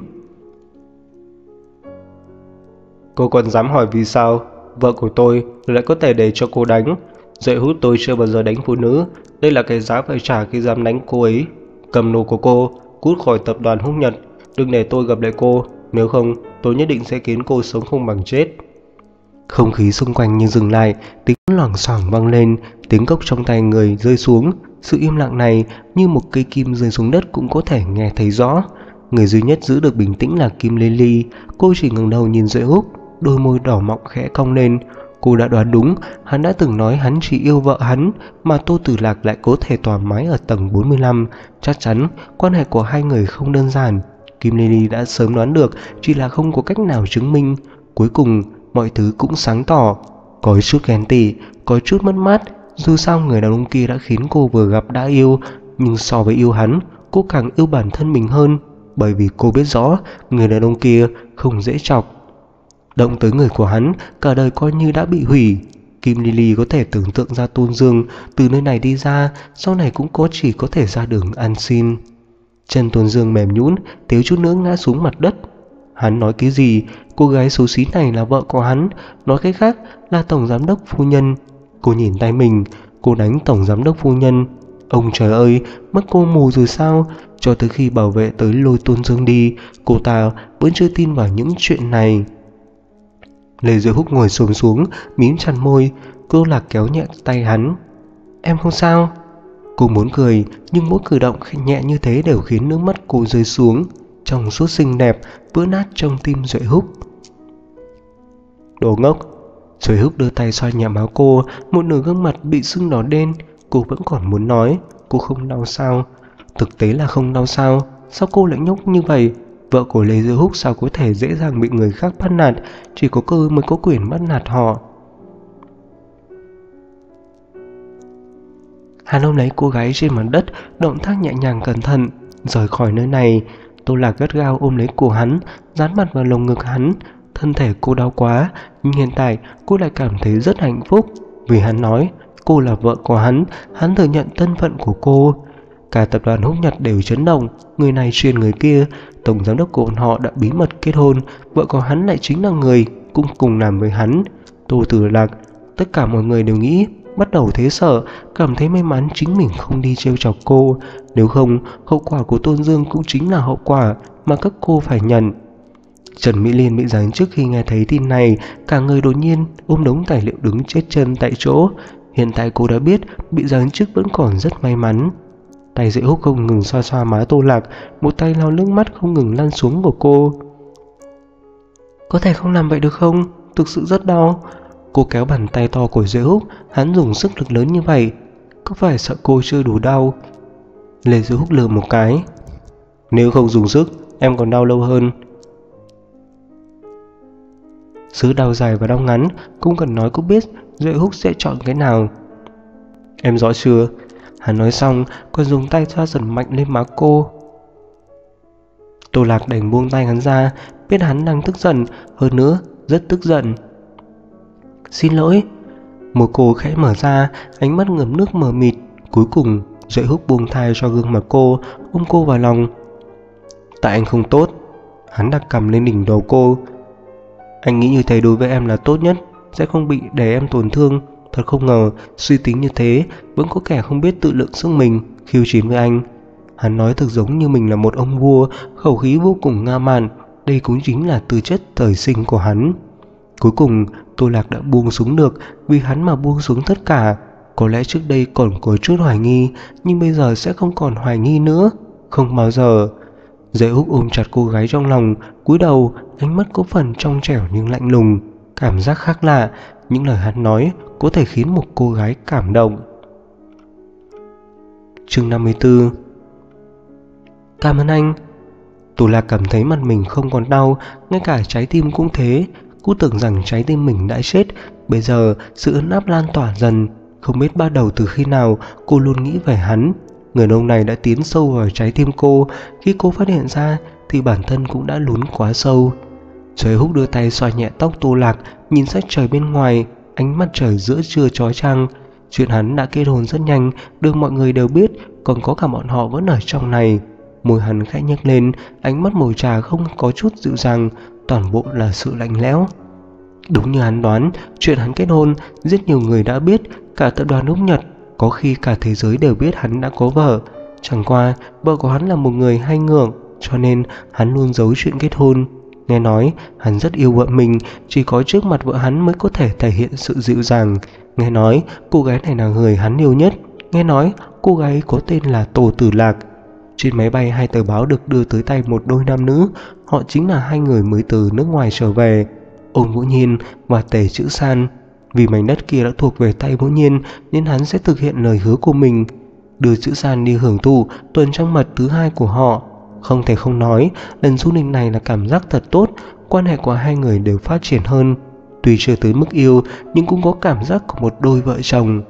Cô còn dám hỏi vì sao? Vợ của tôi lại có thể để cho cô đánh. Duệ Húc tôi chưa bao giờ đánh phụ nữ, đây là cái giá phải trả khi dám đánh cô ấy. Cầm đồ của cô, cút khỏi tập đoàn Húc Nhật, đừng để tôi gặp lại cô, nếu không tôi nhất định sẽ khiến cô sống không bằng chết. Không khí xung quanh như dừng lại, tiếng loảng xoảng vang lên, tiếng cốc trong tay người rơi xuống. Sự im lặng này như một cây kim rơi xuống đất cũng có thể nghe thấy rõ. Người duy nhất giữ được bình tĩnh là Kim Lily. Cô chỉ ngẩng đầu nhìn Duệ Húc, đôi môi đỏ mọng khẽ cong lên. Cô đã đoán đúng, hắn đã từng nói hắn chỉ yêu vợ hắn, mà Tô Tử Lạc lại có thể tỏa mái ở tầng 45. Chắc chắn quan hệ của hai người không đơn giản. Kim Lily đã sớm đoán được, chỉ là không có cách nào chứng minh. Cuối cùng mọi thứ cũng sáng tỏ. Có chút ghen tị, có chút mất mát. Dù sao người đàn ông kia đã khiến cô vừa gặp đã yêu, nhưng so với yêu hắn, cô càng yêu bản thân mình hơn. Bởi vì cô biết rõ người đàn ông kia không dễ chọc. Động tới người của hắn, cả đời coi như đã bị hủy. Kim Lily có thể tưởng tượng ra Tôn Dương từ nơi này đi ra, sau này cũng chỉ có thể ra đường ăn xin. Chân Tôn Dương mềm nhũn, thiếu chút nữa ngã xuống mặt đất. Hắn nói cái gì? Cô gái xấu xí này là vợ của hắn, nói cách khác là tổng giám đốc phu nhân. Cô nhìn tay mình, cô đánh tổng giám đốc phu nhân. Ông trời ơi, mắt cô mù rồi sao? Cho tới khi bảo vệ tới lôi Tôn Dương đi, cô ta vẫn chưa tin vào những chuyện này. Lê Duy Húc ngồi xổm xuống, mím chặt môi. Cô Lạc kéo nhẹ tay hắn. Em không sao. Cô muốn cười, nhưng mỗi cử động nhẹ như thế đều khiến nước mắt cô rơi xuống. Trong suốt xinh đẹp, vỡ nát trong tim Duệ Húc. Đồ ngốc. Duệ Húc đưa tay xoa nhẹ áo cô, một nửa gương mặt bị sưng đỏ đen. Cô vẫn còn muốn nói, cô không đau sao? Thực tế là không đau sao? Sao cô lại nhóc như vậy? Vợ của Lê Duy Húc sao có thể dễ dàng bị người khác bắt nạt? Chỉ có cô mới có quyền bắt nạt họ. Hắn ôm lấy cô gái trên mặt đất, động tác nhẹ nhàng cẩn thận. Rời khỏi nơi này, Tô Lạc gắt gao ôm lấy cổ hắn, dán mặt vào lồng ngực hắn. Thân thể cô đau quá, nhưng hiện tại cô lại cảm thấy rất hạnh phúc. Vì hắn nói cô là vợ của hắn thừa nhận thân phận của cô. Cả tập đoàn Húc Nhật đều chấn động, người này truyền người kia. Tổng giám đốc của bọn họ đã bí mật kết hôn, vợ của hắn lại chính là người cũng cùng làm với hắn, Tô Tử Lạc. Tất cả mọi người đều nghĩ, bắt đầu thấy sợ, cảm thấy may mắn chính mình không đi trêu chọc cô. Nếu không, hậu quả của Tôn Dương cũng chính là hậu quả mà các cô phải nhận. Trần Mỹ Liên bị giáng chức khi nghe thấy tin này, cả người đột nhiên ôm đống tài liệu đứng chết chân tại chỗ. Hiện tại cô đã biết bị giáng chức vẫn còn rất may mắn. Tay Duệ Húc không ngừng xoa xoa má Tô Lạc, một tay lau nước mắt không ngừng lăn xuống của cô. Có thể không làm vậy được không? Thực sự rất đau. Cô kéo bàn tay to của Duệ Húc, hắn dùng sức lực lớn như vậy. Có phải sợ cô chưa đủ đau? Lê Duệ Húc lườm một cái. Nếu không dùng sức, em còn đau lâu hơn. Giữa đau dài và đau ngắn, cũng cần nói cô biết Duệ Húc sẽ chọn cái nào. Em rõ chưa? Hắn nói xong, còn dùng tay xoa dần mạnh lên má cô. Tô Lạc đành buông tay hắn ra, biết hắn đang tức giận, hơn nữa rất tức giận. Xin lỗi. Môi cô khẽ mở ra, ánh mắt ngập nước mờ mịt. Cuối cùng Duệ Húc buông tay cho gương mặt cô, ôm cô vào lòng. Tại anh không tốt. Hắn đặt cằm lên đỉnh đầu cô. Anh nghĩ như thế đối với em là tốt nhất, sẽ không bị để em tổn thương. Thật không ngờ, suy tính như thế, vẫn có kẻ không biết tự lượng sức mình, khiêu chiến với anh. Hắn nói thực giống như mình là một ông vua, khẩu khí vô cùng ngạo mạn. Đây cũng chính là tư chất trời sinh của hắn. Cuối cùng, Tô Lạc đã buông xuống được, vì hắn mà buông xuống tất cả. Có lẽ trước đây còn có chút hoài nghi, nhưng bây giờ sẽ không còn hoài nghi nữa. Không bao giờ. Duệ Húc ôm chặt cô gái trong lòng, cúi đầu, ánh mắt có phần trong trẻo nhưng lạnh lùng. Cảm giác khác lạ, những lời hắn nói có thể khiến một cô gái cảm động. Chương 54. Cảm ơn anh. Tô Lạc cảm thấy mặt mình không còn đau, ngay cả trái tim cũng thế. Cô tưởng rằng trái tim mình đã chết, bây giờ sự ấm áp lan tỏa dần. Không biết bắt đầu từ khi nào cô luôn nghĩ về hắn. Người đàn ông này đã tiến sâu vào trái tim cô. Khi cô phát hiện ra thì bản thân cũng đã lún quá sâu. Duệ Húc đưa tay xoa nhẹ tóc Tô Lạc, nhìn sắc trời bên ngoài, ánh mặt trời giữa trưa chói chang. Chuyện hắn đã kết hôn rất nhanh được mọi người đều biết, còn có cả bọn họ vẫn ở trong này. Môi hắn khẽ nhếch lên, ánh mắt màu trà không có chút dịu dàng, toàn bộ là sự lạnh lẽo. Đúng như hắn đoán, chuyện hắn kết hôn rất nhiều người đã biết, cả tập đoàn Húc Nhật, có khi cả thế giới đều biết hắn đã có vợ. Chẳng qua vợ của hắn là một người hay ngượng, cho nên hắn luôn giấu chuyện kết hôn. Nghe nói hắn rất yêu vợ mình, chỉ có trước mặt vợ hắn mới có thể thể hiện sự dịu dàng. Nghe nói cô gái này là người hắn yêu nhất. Nghe nói cô gái ấy có tên là Tô Tử Lạc. Trên máy bay, hai tờ báo được đưa tới tay một đôi nam nữ. Họ chính là hai người mới từ nước ngoài trở về, Ôn Vũ Nhiên và Tề Chữ San. Vì mảnh đất kia đã thuộc về tay Vũ Nhiên nên hắn sẽ thực hiện lời hứa của mình, đưa Chữ San đi hưởng thụ tuần trăng mật thứ hai của họ. Không thể không nói, lần du lịch này là cảm giác thật tốt, quan hệ của hai người đều phát triển hơn. Tuy chưa tới mức yêu nhưng cũng có cảm giác của một đôi vợ chồng.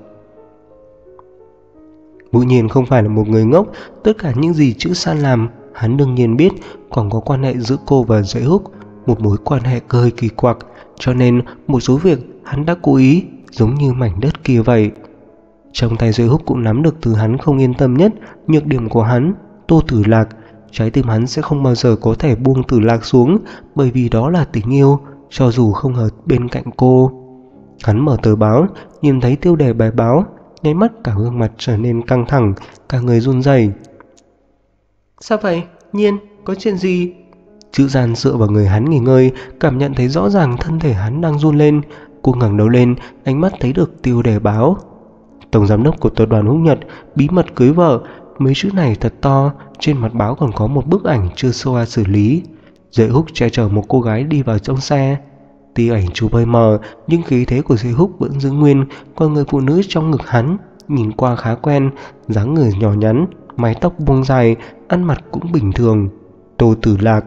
Vũ Nhiên không phải là một người ngốc, tất cả những gì Chữ San làm hắn đương nhiên biết, còn có quan hệ giữa cô và Duệ Húc, một mối quan hệ hơi kỳ quặc, cho nên một số việc hắn đã cố ý, giống như mảnh đất kia vậy. Trong tay Duệ Húc cũng nắm được thứ hắn không yên tâm nhất, nhược điểm của hắn, Tô Tử Lạc. Trái tim hắn sẽ không bao giờ có thể buông Tử Lạc xuống, bởi vì đó là tình yêu, cho dù không ở bên cạnh cô. Hắn mở tờ báo, nhìn thấy tiêu đề bài báo, nháy mắt cả gương mặt trở nên căng thẳng, cả người run rẩy. Sao vậy? Nhiên, có chuyện gì? Chữ Gian dựa vào người hắn nghỉ ngơi, cảm nhận thấy rõ ràng thân thể hắn đang run lên. Cô ngẩng đầu lên, ánh mắt thấy được tiêu đề báo. Tổng giám đốc của tập đoàn Húc Nhật bí mật cưới vợ. Mấy chữ này thật to, trên mặt báo còn có một bức ảnh chưa qua xử lý. Duệ Húc che chở một cô gái đi vào trong xe. Tuy ảnh chụp hơi mờ, nhưng khí thế của Duệ Húc vẫn giữ nguyên, còn người phụ nữ trong ngực hắn nhìn qua khá quen, dáng người nhỏ nhắn, mái tóc buông dài, ăn mặc cũng bình thường. Tô Tử Lạc.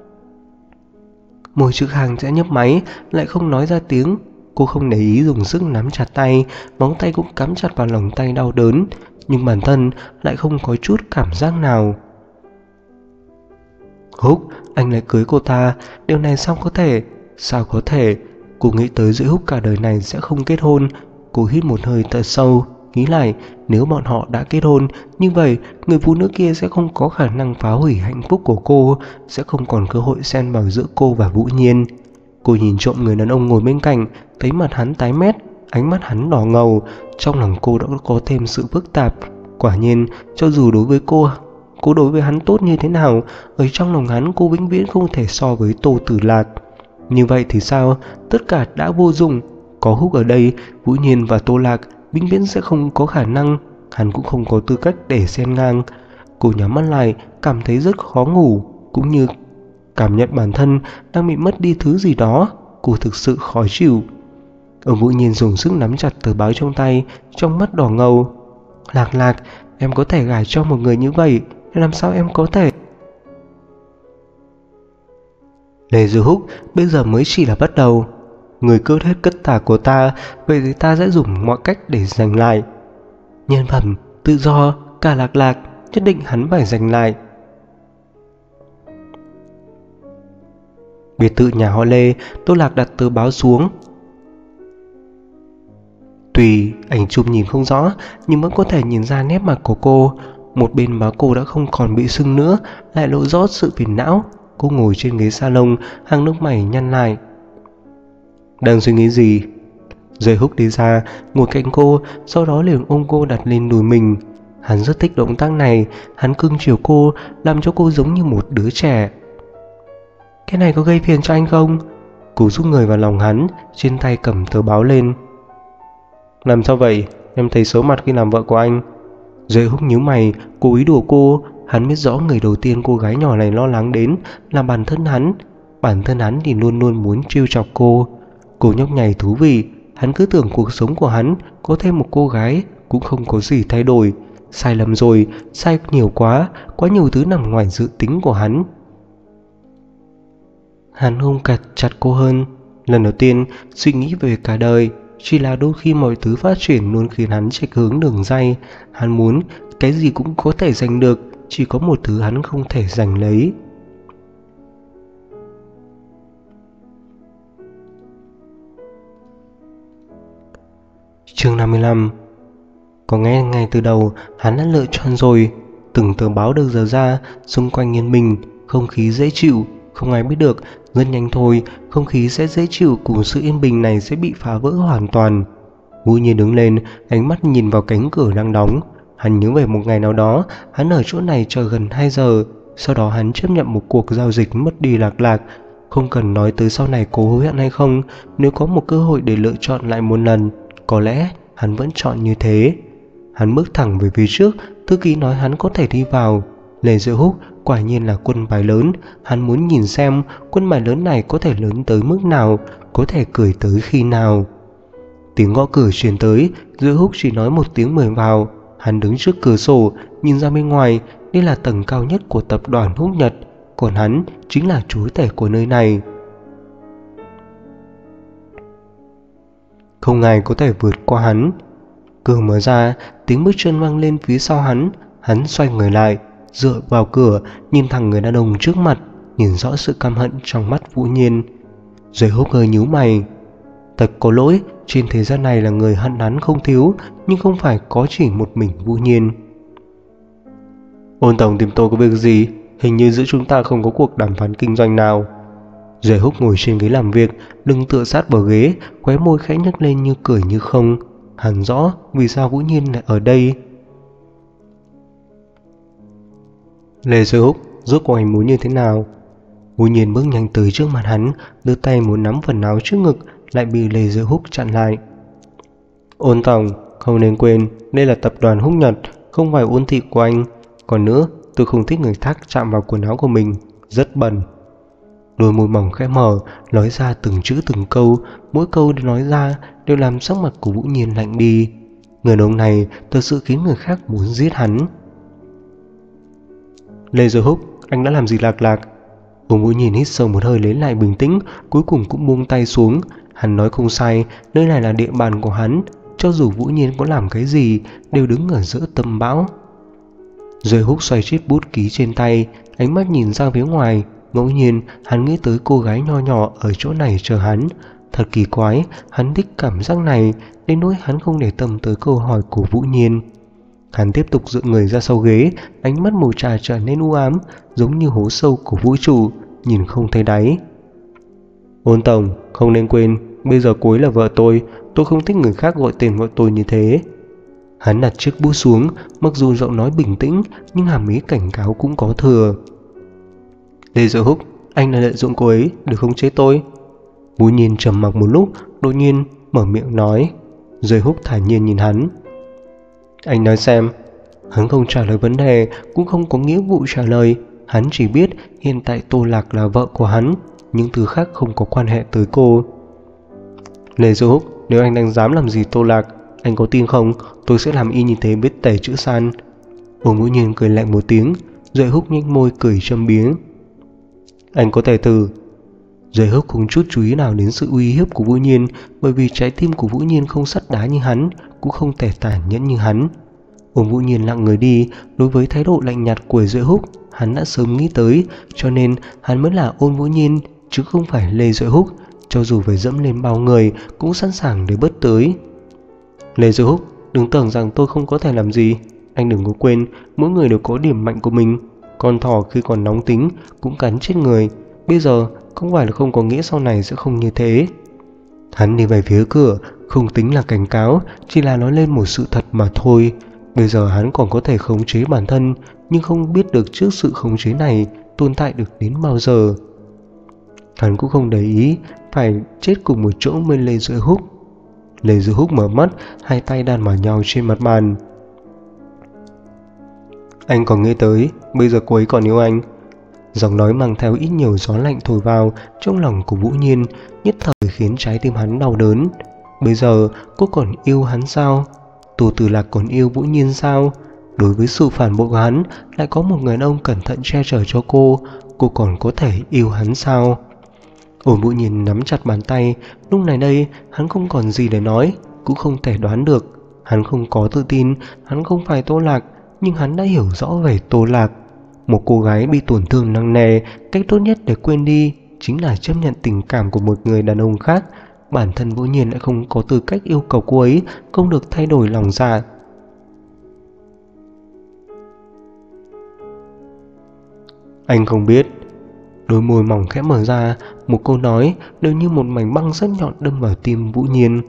Môi chữ Khang sẽ nhấp máy, lại không nói ra tiếng. Cô không để ý, dùng sức nắm chặt tay, móng tay cũng cắm chặt vào lòng tay đau đớn, nhưng bản thân lại không có chút cảm giác nào. Húc, anh lại cưới cô ta, điều này sao có thể? Sao có thể? Cô nghĩ tới Duệ Húc cả đời này sẽ không kết hôn. Cô hít một hơi thật sâu, nghĩ lại, nếu bọn họ đã kết hôn, như vậy người phụ nữ kia sẽ không có khả năng phá hủy hạnh phúc của cô, sẽ không còn cơ hội xen vào giữa cô và Vũ Nhiên. Cô nhìn trộm người đàn ông ngồi bên cạnh, thấy mặt hắn tái mét, ánh mắt hắn đỏ ngầu, trong lòng cô đã có thêm sự phức tạp. Quả nhiên, cho dù đối với cô đối với hắn tốt như thế nào, ở trong lòng hắn cô vĩnh viễn không thể so với Tô Tử Lạc. Như vậy thì sao? Tất cả đã vô dụng. Có Húc ở đây, Vũ Nhiên và Tô Lạc vĩnh viễn sẽ không có khả năng, hắn cũng không có tư cách để xen ngang. Cô nhắm mắt lại, cảm thấy rất khó ngủ, cũng như cảm nhận bản thân đang bị mất đi thứ gì đó. Cô thực sự khó chịu. Vũ Nhiên dùng sức nắm chặt tờ báo trong tay, trong mắt đỏ ngầu. Lạc Lạc, em có thể gả cho một người như vậy, làm sao em có thể? Lê Dư Húc bây giờ mới chỉ là bắt đầu. Người cướp hết tất cả của ta, vậy thì ta sẽ dùng mọi cách để giành lại. Nhân phẩm, tự do, cả Lạc Lạc, nhất định hắn phải giành lại. Biệt thự nhà họ Lê, Tô Lạc đặt tờ báo xuống. Tuy ảnh chụp nhìn không rõ, nhưng vẫn có thể nhìn ra nét mặt của cô. Một bên má cô đã không còn bị sưng nữa, lại lộ rõ sự phiền não. Cô ngồi trên ghế salon, hàng lông mày nhăn lại. Đang suy nghĩ gì? Duệ Húc đi ra, ngồi cạnh cô, sau đó liền ôm cô đặt lên đùi mình. Hắn rất thích động tác này, hắn cưng chiều cô, làm cho cô giống như một đứa trẻ. Cái này có gây phiền cho anh không? Cô giúp người vào lòng hắn, trên tay cầm tờ báo lên. Làm sao vậy? Em thấy xấu mặt khi làm vợ của anh. Duệ Húc nhíu mày, cố ý đùa cô. Hắn biết rõ người đầu tiên cô gái nhỏ này lo lắng đến là bản thân hắn. Bản thân hắn thì luôn luôn muốn trêu chọc cô. Cô nhóc nhảy thú vị. Hắn cứ tưởng cuộc sống của hắn có thêm một cô gái cũng không có gì thay đổi. Sai lầm rồi, sai nhiều quá nhiều thứ nằm ngoài dự tính của hắn. Hắn ôm chặt cô hơn. Lần đầu tiên suy nghĩ về cả đời, chỉ là đôi khi mọi thứ phát triển luôn khiến hắn chệch hướng đường ray. Hắn muốn cái gì cũng có thể giành được, chỉ có một thứ hắn không thể giành lấy. Chương 55. Có nghe ngay từ đầu hắn đã lựa chọn rồi. Từng tờ báo được dở ra, xung quanh yên bình, không khí dễ chịu. Không ai biết được, rất nhanh thôi, không khí sẽ dễ chịu cùng sự yên bình này sẽ bị phá vỡ hoàn toàn. Vũ Nhiên đứng lên, ánh mắt nhìn vào cánh cửa đang đóng. Hắn nhớ về một ngày nào đó, hắn ở chỗ này chờ gần 2 giờ. Sau đó hắn chấp nhận một cuộc giao dịch mất đi lạc lạc. Không cần nói tới sau này có hối hận hay không, nếu có một cơ hội để lựa chọn lại một lần, có lẽ hắn vẫn chọn như thế. Hắn bước thẳng về phía trước, thư ký nói hắn có thể đi vào. Lê Diệu Húc quả nhiên là quân bài lớn, hắn muốn nhìn xem quân bài lớn này có thể lớn tới mức nào, có thể cười tới khi nào. Tiếng gõ cửa truyền tới, Diệu Húc chỉ nói một tiếng mời vào. Hắn đứng trước cửa sổ, nhìn ra bên ngoài, đây là tầng cao nhất của tập đoàn Húc Nhật, còn hắn chính là chúa tể của nơi này. Không ai có thể vượt qua hắn. Cửa mở ra, tiếng bước chân vang lên phía sau hắn. Hắn xoay người lại, dựa vào cửa, nhìn thẳng người đàn ông trước mặt, nhìn rõ sự căm hận trong mắt Vũ Nhiên. Rồi Húc hơi nhíu mày. Thật có lỗi, trên thế gian này là người hận hắn không thiếu, nhưng không phải có chỉ một mình Vũ Nhiên. Ôn tổng tìm tôi có việc gì? Hình như giữa chúng ta không có cuộc đàm phán kinh doanh nào. Rồi Húc ngồi trên ghế làm việc, lưng tựa sát vào ghế, khóe môi khẽ nhếch lên như cười như không. Hắn rõ vì sao Vũ Nhiên lại ở đây. Lê Duy Húc, rốt cuộc anh muốn như thế nào? Vũ Nhiên bước nhanh tới trước mặt hắn, đưa tay muốn nắm phần áo trước ngực, lại bị Lê Duy Húc chặn lại. Ôn tổng, không nên quên, đây là tập đoàn Húc Nhật, không phải Ôn thị của anh. Còn nữa, tôi không thích người khác chạm vào quần áo của mình, rất bẩn. Đôi môi mỏng khẽ mở, nói ra từng chữ từng câu, mỗi câu nói ra đều làm sắc mặt của Vũ Nhiên lạnh đi. Người đàn ông này thật sự khiến người khác muốn giết hắn. Lê Duy Húc, anh đã làm gì lạc lạc? Ông Vũ Nhiên hít sâu một hơi lấy lại bình tĩnh, cuối cùng cũng buông tay xuống. Hắn nói không sai, nơi này là địa bàn của hắn, cho dù Vũ Nhiên có làm cái gì đều đứng ở giữa tâm bão. Duy Húc xoay chiếc bút ký trên tay, ánh mắt nhìn ra phía ngoài. Ngẫu nhiên hắn nghĩ tới cô gái nho nhỏ ở chỗ này chờ hắn. Thật kỳ quái, hắn thích cảm giác này đến nỗi hắn không để tâm tới câu hỏi của Vũ Nhiên. Hắn tiếp tục dựa người ra sau ghế, ánh mắt màu trà trở nên u ám, giống như hố sâu của vũ trụ, nhìn không thấy đáy. Ôn tổng, không nên quên, bây giờ cô ấy là vợ tôi không thích người khác gọi tên gọi tôi như thế. Hắn đặt chiếc bút xuống, mặc dù giọng nói bình tĩnh nhưng hàm ý cảnh cáo cũng có thừa. Lê Duy Húc, anh đã lợi dụng cô ấy để khống chế tôi. Vũ Nhiên trầm mặc một lúc, đột nhiên mở miệng nói. Duy Húc thản nhiên nhìn hắn. Anh nói xem. Hắn không trả lời vấn đề, cũng không có nghĩa vụ trả lời. Hắn chỉ biết hiện tại Tô Lạc là vợ của hắn, những thứ khác không có quan hệ tới cô. Lê Duy Húc, nếu anh đang dám làm gì Tô Lạc, anh có tin không? Tôi sẽ làm y như thế biết tẩy chữ san. Ôn Vũ Nhiên cười lạnh một tiếng. Duy Húc nhếch môi cười châm biếm. Anh có thể thử. Duy Húc không chút chú ý nào đến sự uy hiếp của Vũ Nhiên, bởi vì trái tim của Vũ Nhiên không sắt đá như hắn, cũng không thể tàn nhẫn như hắn. Ôn Vũ Nhiên lặng người đi. Đối với thái độ lạnh nhạt của Duy Húc, hắn đã sớm nghĩ tới, cho nên hắn mới là Ôn Vũ Nhiên chứ không phải Lê Duy Húc. Cho dù phải dẫm lên bao người cũng sẵn sàng để bớt tới. Lê Duy Húc, đừng tưởng rằng tôi không có thể làm gì. Anh đừng có quên, mỗi người đều có điểm mạnh của mình. Con thỏ khi còn nóng tính cũng cắn chết người. Bây giờ không phải là không có nghĩa sau này sẽ không như thế. Hắn đi về phía cửa, không tính là cảnh cáo, chỉ là nói lên một sự thật mà thôi. Bây giờ hắn còn có thể khống chế bản thân, nhưng không biết được trước sự khống chế này tồn tại được đến bao giờ. Hắn cũng không để ý phải chết cùng một chỗ với Lê Duy Húc. Lê Duy Húc mở mắt, hai tay đan vào nhau trên mặt bàn. Anh còn nghĩ tới, bây giờ cô ấy còn yêu anh. Giọng nói mang theo ít nhiều gió lạnh thổi vào trong lòng của Vũ Nhiên, nhất thời khiến trái tim hắn đau đớn. Bây giờ cô còn yêu hắn sao? Tô Tử Lạc còn yêu Vũ Nhiên sao? Đối với sự phản bội của hắn, lại có một người đàn ông cẩn thận che chở cho cô còn có thể yêu hắn sao? Ôn Vũ Nhiên nắm chặt bàn tay. Lúc này đây hắn không còn gì để nói, cũng không thể đoán được. Hắn không có tự tin, hắn không phải Tô Lạc, nhưng hắn đã hiểu rõ về Tô Lạc. Một cô gái bị tổn thương nặng nề, cách tốt nhất để quên đi chính là chấp nhận tình cảm của một người đàn ông khác. Bản thân Vũ Nhiên lại không có tư cách yêu cầu cô ấy không được thay đổi lòng dạ. Anh không biết. Đôi môi mỏng khẽ mở ra, một câu nói đều như một mảnh băng sắc nhọn đâm vào tim Vũ Nhiên.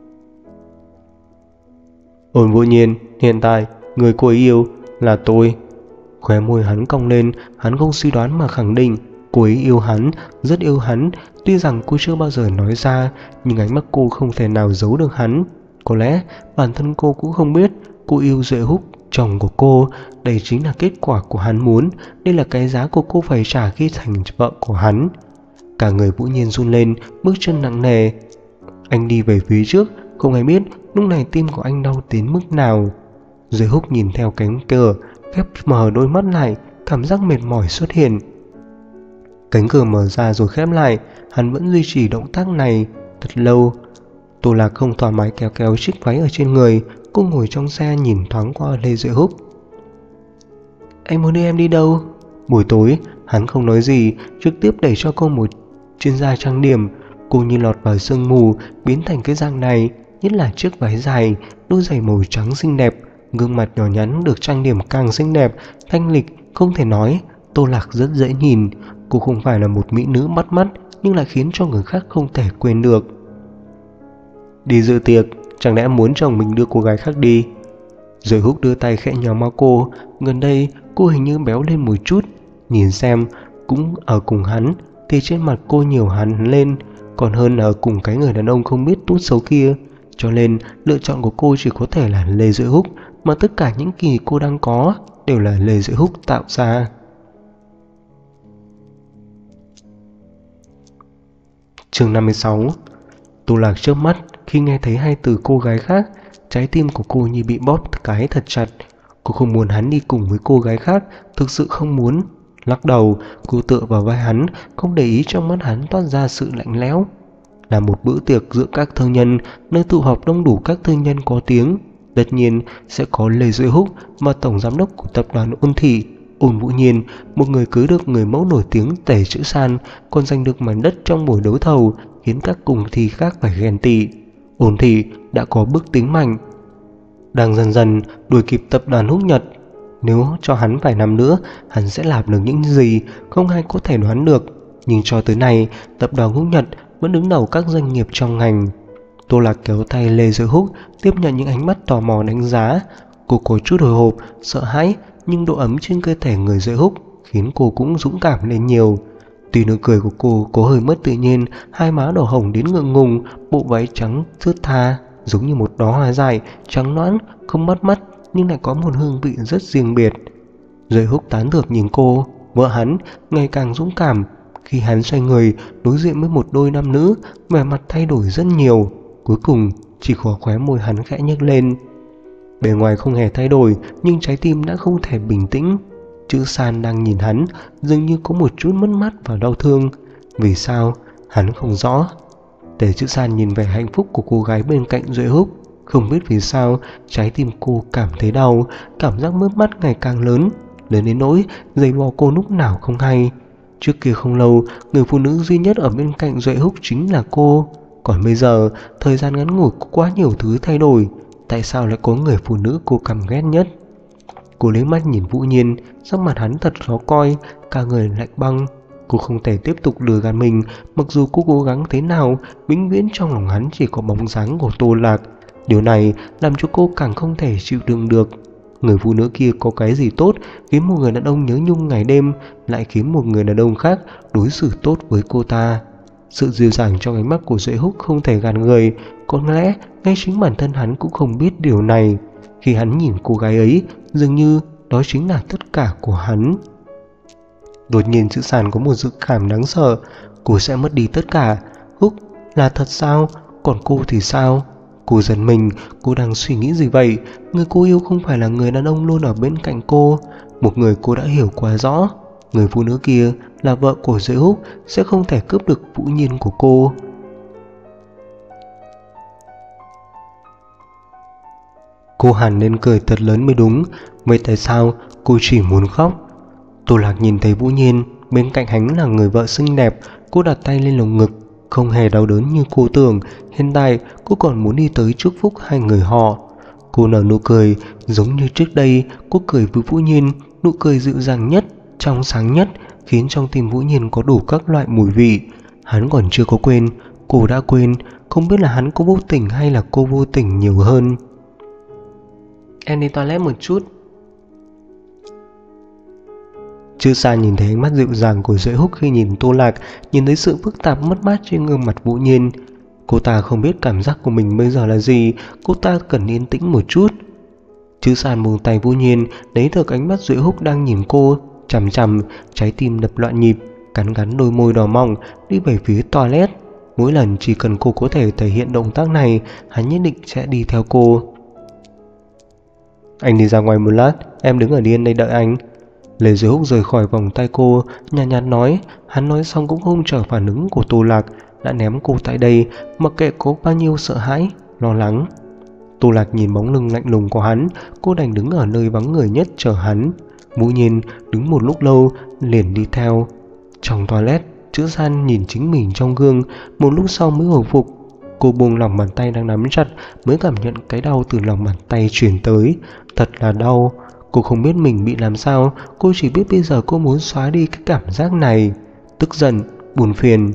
Ôn Vũ Nhiên, hiện tại người cô ấy yêu là tôi. Khóe môi hắn cong lên, hắn không suy đoán mà khẳng định cô ấy yêu hắn, rất yêu hắn. Tuy rằng cô chưa bao giờ nói ra, nhưng ánh mắt cô không thể nào giấu được hắn. Có lẽ bản thân cô cũng không biết cô yêu Duệ Húc, chồng của cô. Đây chính là kết quả của hắn muốn, đây là cái giá của cô phải trả khi thành vợ của hắn. Cả người Vũ Nhiên run lên, bước chân nặng nề. Anh đi về phía trước, không ai biết lúc này tim của anh đau đến mức nào. Duệ Húc nhìn theo cánh cửa, khép mở đôi mắt lại, cảm giác mệt mỏi xuất hiện. Cánh cửa mở ra rồi khép lại, hắn vẫn duy trì động tác này thật lâu. Tô Lạc không thoải mái kéo kéo chiếc váy ở trên người, cô ngồi trong xe nhìn thoáng qua Lê Duệ Húc. Anh muốn đưa em đi đâu? Buổi tối, hắn không nói gì, trực tiếp đẩy cho cô một chuyên gia trang điểm. Cô như lọt vào sương mù, biến thành cái dạng này, nhất là chiếc váy dài, đôi giày màu trắng xinh đẹp, gương mặt nhỏ nhắn được trang điểm càng xinh đẹp, thanh lịch, không thể nói. Tô Lạc rất dễ nhìn, cô không phải là một mỹ nữ bắt mắt, nhưng lại khiến cho người khác không thể quên được. Đi dự tiệc, chẳng lẽ muốn chồng mình đưa cô gái khác đi? Rồi Húc đưa tay khẽ nhéo má cô. Gần đây cô hình như béo lên một chút, nhìn xem cũng ở cùng hắn thì trên mặt cô nhiều hắn lên, còn hơn ở cùng cái người đàn ông không biết tốt xấu kia. Cho nên lựa chọn của cô chỉ có thể là Lê Duệ Húc, mà tất cả những gì cô đang có đều là Lê Duệ Húc tạo ra. Chương 56. Tô Lạc chớp mắt khi nghe thấy hai từ cô gái khác, trái tim của cô như bị bóp cái thật chặt. Cô không muốn hắn đi cùng với cô gái khác, thực sự không muốn. Lắc đầu, cô tựa vào vai hắn, không để ý trong mắt hắn toát ra sự lạnh lẽo. Là một bữa tiệc giữa các thương nhân, nơi tụ họp đông đủ các thương nhân có tiếng. Tất nhiên sẽ có Lê Duệ Húc và tổng giám đốc của tập đoàn Ôn Thị, Ôn Vũ Nhiên, một người cưới được người mẫu nổi tiếng Tề Chữ San, còn giành được mảnh đất trong buổi đấu thầu, khiến các cùng thị khác phải ghen tị. Ôn Thị đã có bước tính mạnh, đang dần dần đuổi kịp tập đoàn Húc Nhật. Nếu cho hắn vài năm nữa, hắn sẽ làm được những gì không ai có thể đoán được. Nhưng cho tới nay, tập đoàn Húc Nhật vẫn đứng đầu các doanh nghiệp trong ngành. Tô Lạc kéo tay Lê Duệ Húc, tiếp nhận những ánh mắt tò mò đánh giá. Cô có chút hồi hộp, sợ hãi, nhưng độ ấm trên cơ thể người Duệ Húc khiến cô cũng dũng cảm lên nhiều. Tuy nụ cười của cô có hơi mất tự nhiên, hai má đỏ hồng đến ngượng ngùng, bộ váy trắng thướt tha giống như một đóa hoa dại, trắng nõn, không bắt mắt nhưng lại có một hương vị rất riêng biệt. Duệ Húc tán thưởng nhìn cô, vợ hắn ngày càng dũng cảm. Khi hắn xoay người đối diện với một đôi nam nữ, vẻ mặt thay đổi rất nhiều. Cuối cùng chỉ có khóe môi hắn khẽ nhếch lên. Bề ngoài không hề thay đổi, nhưng trái tim đã không thể bình tĩnh. Chữ San đang nhìn hắn, dường như có một chút mất mát và đau thương. Vì sao? Hắn không rõ. Tề Chữ San nhìn vẻ hạnh phúc của cô gái bên cạnh Duệ Húc, không biết vì sao trái tim cô cảm thấy đau, cảm giác mất mát ngày càng lớn đến nỗi giày vò cô lúc nào không hay. Trước kia không lâu, người phụ nữ duy nhất ở bên cạnh Duệ Húc chính là cô. Còn bây giờ, thời gian ngắn ngủi có quá nhiều thứ thay đổi. Tại sao lại có người phụ nữ cô căm ghét nhất? Cô lấy mắt nhìn Vũ Nhiên, sắc mặt hắn thật khó coi, cả người lạnh băng. Cô không thể tiếp tục lừa gạt mình, mặc dù cô cố gắng thế nào, vĩnh viễn trong lòng hắn chỉ có bóng dáng của Tô Lạc. Điều này làm cho cô càng không thể chịu đựng được. Người phụ nữ kia có cái gì tốt khiến một người đàn ông nhớ nhung ngày đêm, lại khiến một người đàn ông khác đối xử tốt với cô ta? Sự dịu dàng trong ánh mắt của Duệ Húc không thể gạt người, có lẽ ngay chính bản thân hắn cũng không biết điều này. Khi hắn nhìn cô gái ấy, dường như đó chính là tất cả của hắn. Đột nhiên Chữ Sàn có một dự cảm đáng sợ, cô sẽ mất đi tất cả. Húc, là thật sao? Còn cô thì sao? Cô giật mình, cô đang suy nghĩ gì vậy? Người cô yêu không phải là người đàn ông luôn ở bên cạnh cô, một người cô đã hiểu quá rõ. người phụ nữ kia là vợ của Duệ Húc, sẽ không thể cướp được Vũ Nhiên của cô. Cô hẳn nên cười thật lớn mới đúng, vậy tại sao cô chỉ muốn khóc? Tô Lạc nhìn thấy Vũ Nhiên, bên cạnh hắn là người vợ xinh đẹp, cô đặt tay lên lồng ngực, không hề đau đớn như cô tưởng. Hiện tại cô còn muốn đi tới chúc phúc hai người họ. Cô nở nụ cười giống như trước đây, cô cười với Vũ Nhiên, nụ cười dịu dàng nhất, trong sáng nhất, khiến trong tim Vũ Nhiên có đủ các loại mùi vị. Hắn còn chưa có quên, cô đã quên, không biết là hắn có vô tình hay là cô vô tình nhiều hơn. Em đi toilet một chút. Chư San nhìn thấy ánh mắt dịu dàng của Duệ Húc khi nhìn Tô Lạc, nhìn thấy sự phức tạp mất mát trên gương mặt Vũ Nhiên. Cô ta không biết cảm giác của mình bây giờ là gì, cô ta cần yên tĩnh một chút. Chư San buông tay Vũ Nhiên, lấy được ánh mắt Duệ Húc đang nhìn cô chằm chằm, trái tim đập loạn nhịp, cắn cắn đôi môi đỏ mọng, đi về phía toilet. Mỗi lần chỉ cần cô có thể thể hiện động tác này, hắn nhất định sẽ đi theo cô. Anh đi ra ngoài một lát, em đứng ở điên đây đợi anh. Lê Duệ Húc rời khỏi vòng tay cô, nhàn nhạt nói. Hắn nói xong cũng không chờ phản ứng của Tô Lạc, đã ném cô tại đây, mặc kệ có bao nhiêu sợ hãi, lo lắng. Tô Lạc nhìn bóng lưng lạnh lùng của hắn, cô đành đứng ở nơi vắng người nhất chờ hắn. Vũ Nhiên đứng một lúc lâu, liền đi theo. Trong toilet, Chữ San nhìn chính mình trong gương, một lúc sau mới hồi phục. Cô buông lòng bàn tay đang nắm chặt, mới cảm nhận cái đau từ lòng bàn tay truyền tới. Thật là đau. Cô không biết mình bị làm sao, cô chỉ biết bây giờ cô muốn xóa đi cái cảm giác này. Tức giận, buồn phiền.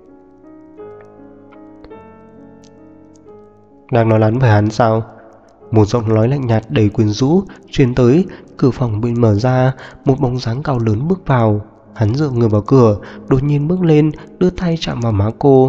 Đang nói lắn với hắn sao? Một giọng nói lạnh nhạt đầy quyến rũ truyền tới. Cửa phòng bị mở ra, một bóng dáng cao lớn bước vào. Hắn dựa người vào cửa, đột nhiên bước lên, đưa tay chạm vào má cô.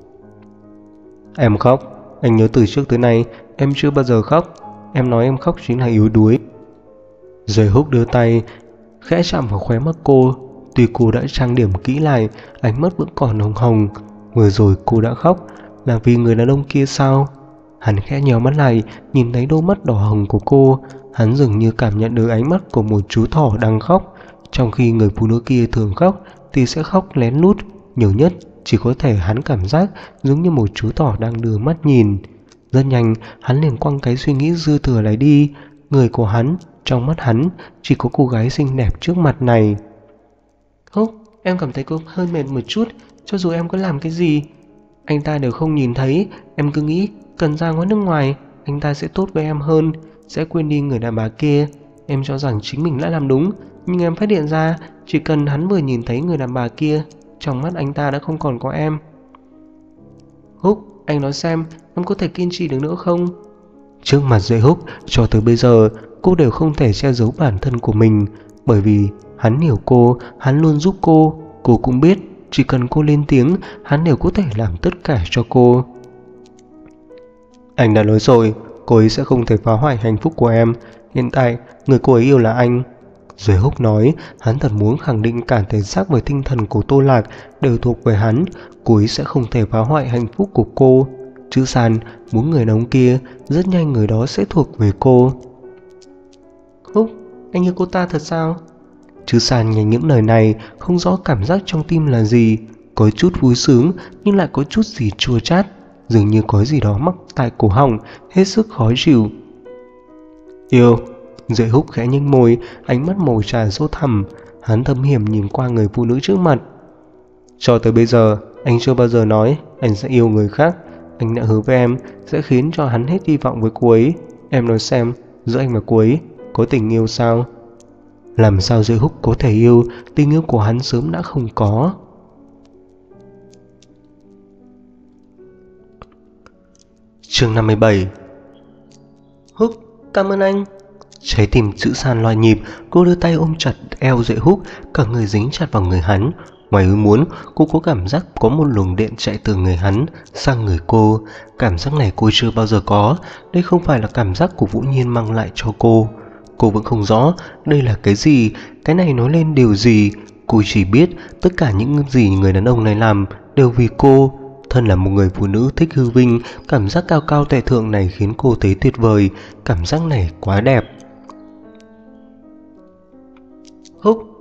Em khóc. Anh nhớ từ trước tới nay em chưa bao giờ khóc. Em nói em khóc chính là yếu đuối. Duệ Húc đưa tay khẽ chạm vào khóe mắt cô. Tuy cô đã trang điểm kỹ lại, ánh mắt vẫn còn hồng hồng. Vừa rồi cô đã khóc là vì người đàn ông kia sao? Hắn khẽ nhíu mắt lại, nhìn thấy đôi mắt đỏ hồng của cô. Hắn dường như cảm nhận được ánh mắt của một chú thỏ đang khóc. Trong khi người phụ nữ kia thường khóc thì sẽ khóc lén lút, nhiều nhất chỉ có thể hắn cảm giác giống như một chú thỏ đang đưa mắt nhìn. Rất nhanh hắn liền quăng cái suy nghĩ dư thừa lại đi. Người của hắn, trong mắt hắn chỉ có cô gái xinh đẹp trước mặt này. Húc, em cảm thấy cô hơi mệt một chút. Cho dù em có làm cái gì, anh ta đều không nhìn thấy. Em cứ nghĩ cần ra ngoài nước ngoài, anh ta sẽ tốt với em hơn, sẽ quên đi người đàn bà kia. Em cho rằng chính mình đã làm đúng, nhưng em phát hiện ra chỉ cần hắn vừa nhìn thấy người đàn bà kia, trong mắt anh ta đã không còn có em. Húc, anh nói xem, em có thể kiên trì được nữa không? Trước mặt Duệ Húc, cho tới bây giờ cô đều không thể che giấu bản thân của mình. Bởi vì hắn hiểu cô, hắn luôn giúp cô. Cô cũng biết chỉ cần cô lên tiếng, hắn đều có thể làm tất cả cho cô. Anh đã nói rồi, cô ấy sẽ không thể phá hoại hạnh phúc của em. Hiện tại người cô ấy yêu là anh. Duệ Húc nói. Hắn thật muốn khẳng định cả thể xác và tinh thần của Tô Lạc đều thuộc về hắn. Cô ấy sẽ không thể phá hoại hạnh phúc của cô. Chữ San muốn người đàn ông kia, rất nhanh người đó sẽ thuộc về cô. Húc, anh yêu cô ta thật sao? Chữ San nghe những lời này, không rõ cảm giác trong tim là gì. Có chút vui sướng, nhưng lại có chút gì chua chát. Dường như có gì đó mắc tại cổ họng, hết sức khó chịu. Yêu. Duệ Húc khẽ nhếch môi, ánh mắt màu trà sâu thẳm. Hắn thâm hiểm nhìn qua người phụ nữ trước mặt. Cho tới bây giờ, anh chưa bao giờ nói anh sẽ yêu người khác. Anh đã hứa với em sẽ khiến cho hắn hết hy vọng với cô ấy. Em nói xem, giữa anh và cô ấy có tình yêu sao? Làm sao Duệ Húc có thể yêu? Tình yêu của hắn sớm đã không có. Chương 57. Húc, cảm ơn anh. Trái tim Chữ San loạn nhịp, cô đưa tay ôm chặt eo Duệ Húc, cả người dính chặt vào người hắn. Ngoài ý muốn, cô có cảm giác có một luồng điện chạy từ người hắn sang người cô. Cảm giác này cô chưa bao giờ có. Đây không phải là cảm giác của Vũ Nhiên mang lại cho cô. Cô vẫn không rõ đây là cái gì, cái này nói lên điều gì. Cô chỉ biết tất cả những gì người đàn ông này làm đều vì cô. Thân là một người phụ nữ thích hư vinh, cảm giác cao cao tại thượng này khiến cô thấy tuyệt vời. Cảm giác này quá đẹp. Húc,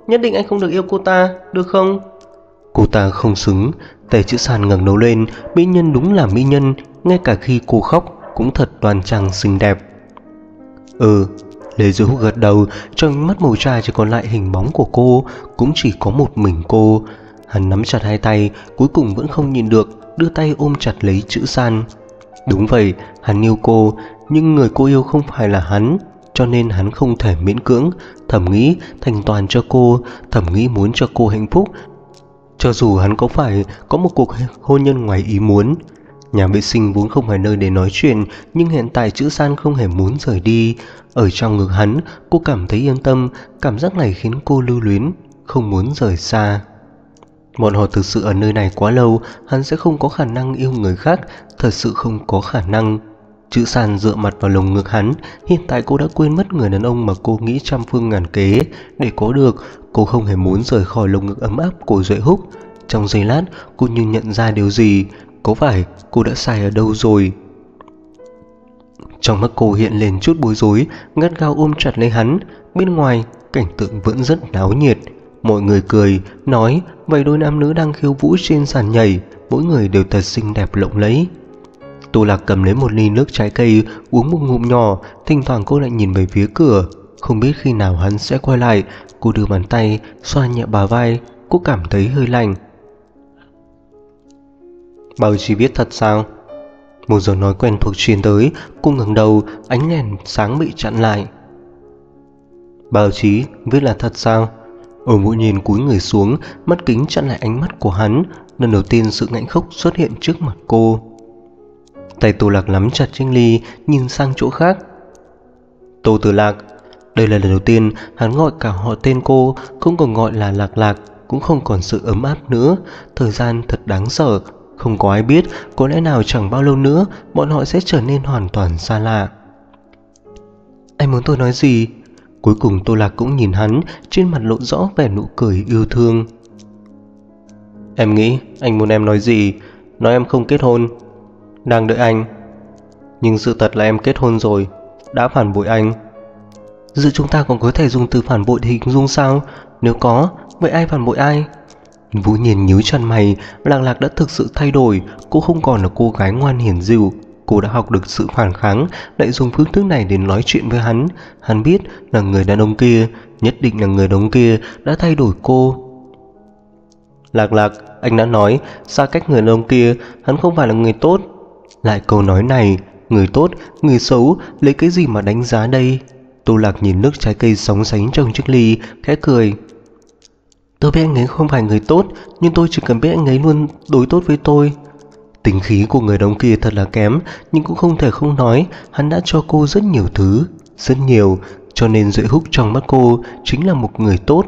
nhất định anh không được yêu cô ta, được không? Cô ta không xứng. Tề Chữ San ngẩng đầu lên, mỹ nhân đúng là mỹ nhân, ngay cả khi cô khóc cũng thật đoan trang xinh đẹp. Ừ, Lê Dư Húc gật đầu, trong ánh mắt màu trai chỉ còn lại hình bóng của cô, cũng chỉ có một mình cô. Hắn nắm chặt hai tay, cuối cùng vẫn không nhìn được, đưa tay ôm chặt lấy Chữ San. Đúng vậy, hắn yêu cô, nhưng người cô yêu không phải là hắn, cho nên hắn không thể miễn cưỡng. Thầm nghĩ thành toàn cho cô, thầm nghĩ muốn cho cô hạnh phúc, cho dù hắn có phải có một cuộc hôn nhân ngoài ý muốn. Nhà vệ sinh vốn không phải nơi để nói chuyện, nhưng hiện tại Chữ San không hề muốn rời đi. Ở trong ngực hắn, cô cảm thấy yên tâm, cảm giác này khiến cô lưu luyến, không muốn rời xa. Bọn họ thực sự ở nơi này quá lâu, hắn sẽ không có khả năng yêu người khác, thật sự không có khả năng. Chữ San dựa mặt vào lồng ngực hắn, hiện tại cô đã quên mất người đàn ông mà cô nghĩ trăm phương ngàn kế để có được. Cô không hề muốn rời khỏi lồng ngực ấm áp của Duệ Húc. Trong giây lát, cô như nhận ra điều gì, có phải cô đã sai ở đâu rồi? Trong mắt cô hiện lên chút bối rối, gắt gao ôm chặt lấy hắn. Bên ngoài, cảnh tượng vẫn rất náo nhiệt. Mọi người cười, nói vài đôi nam nữ đang khiêu vũ trên sàn nhảy, mỗi người đều thật xinh đẹp lộng lẫy. Tô Lạc cầm lấy một ly nước trái cây, uống một ngụm nhỏ, thỉnh thoảng cô lại nhìn về phía cửa. Không biết khi nào hắn sẽ quay lại. Cô đưa bàn tay, xoa nhẹ bả vai, cô cảm thấy hơi lạnh. Bảo Trì biết thật sao? Một giọng nói quen thuộc truyền tới. Cô ngẩng đầu, ánh đèn sáng bị chặn lại. Bảo Trì biết là thật sao? Ở Vũ Nhiên cúi người xuống, mắt kính chặn lại ánh mắt của hắn. Lần đầu tiên sự ngạnh khốc xuất hiện trước mặt cô. Tay Tô Lạc nắm chặt chiếc ly, nhìn sang chỗ khác. Tô Tử Lạc. Đây là lần đầu tiên hắn gọi cả họ tên cô, không còn gọi là Lạc Lạc, cũng không còn sự ấm áp nữa. Thời gian thật đáng sợ, không có ai biết, có lẽ nào chẳng bao lâu nữa bọn họ sẽ trở nên hoàn toàn xa lạ. Anh muốn tôi nói gì? Cuối cùng Tô Lạc cũng nhìn hắn, trên mặt lộ rõ vẻ nụ cười yêu thương. Em nghĩ anh muốn em nói gì? Nói em không kết hôn, đang đợi anh. Nhưng sự thật là em kết hôn rồi, đã phản bội anh. Giữa chúng ta còn có thể dùng từ phản bội để hình dung sao? Nếu có, vậy ai phản bội ai? Vũ Nhiên nhíu chặt mày. Lạc Lạc đã thực sự thay đổi. Cô không còn là cô gái ngoan hiền dịu. Cô đã học được sự phản kháng, lại dùng phương thức này để nói chuyện với hắn. Hắn biết là người đàn ông kia, nhất định là người đàn ông kia đã thay đổi cô. Lạc Lạc, anh đã nói xa cách người đàn ông kia, hắn không phải là người tốt. Lại câu nói này, người tốt, người xấu, lấy cái gì mà đánh giá đây? Tô Lạc nhìn nước trái cây sóng sánh trong chiếc ly, khẽ cười. Tôi biết anh ấy không phải người tốt, nhưng tôi chỉ cần biết anh ấy luôn đối tốt với tôi. Tính khí của người đàn ông kia thật là kém, nhưng cũng không thể không nói, hắn đã cho cô rất nhiều thứ, rất nhiều, cho nên Duệ Húc trong mắt cô chính là một người tốt.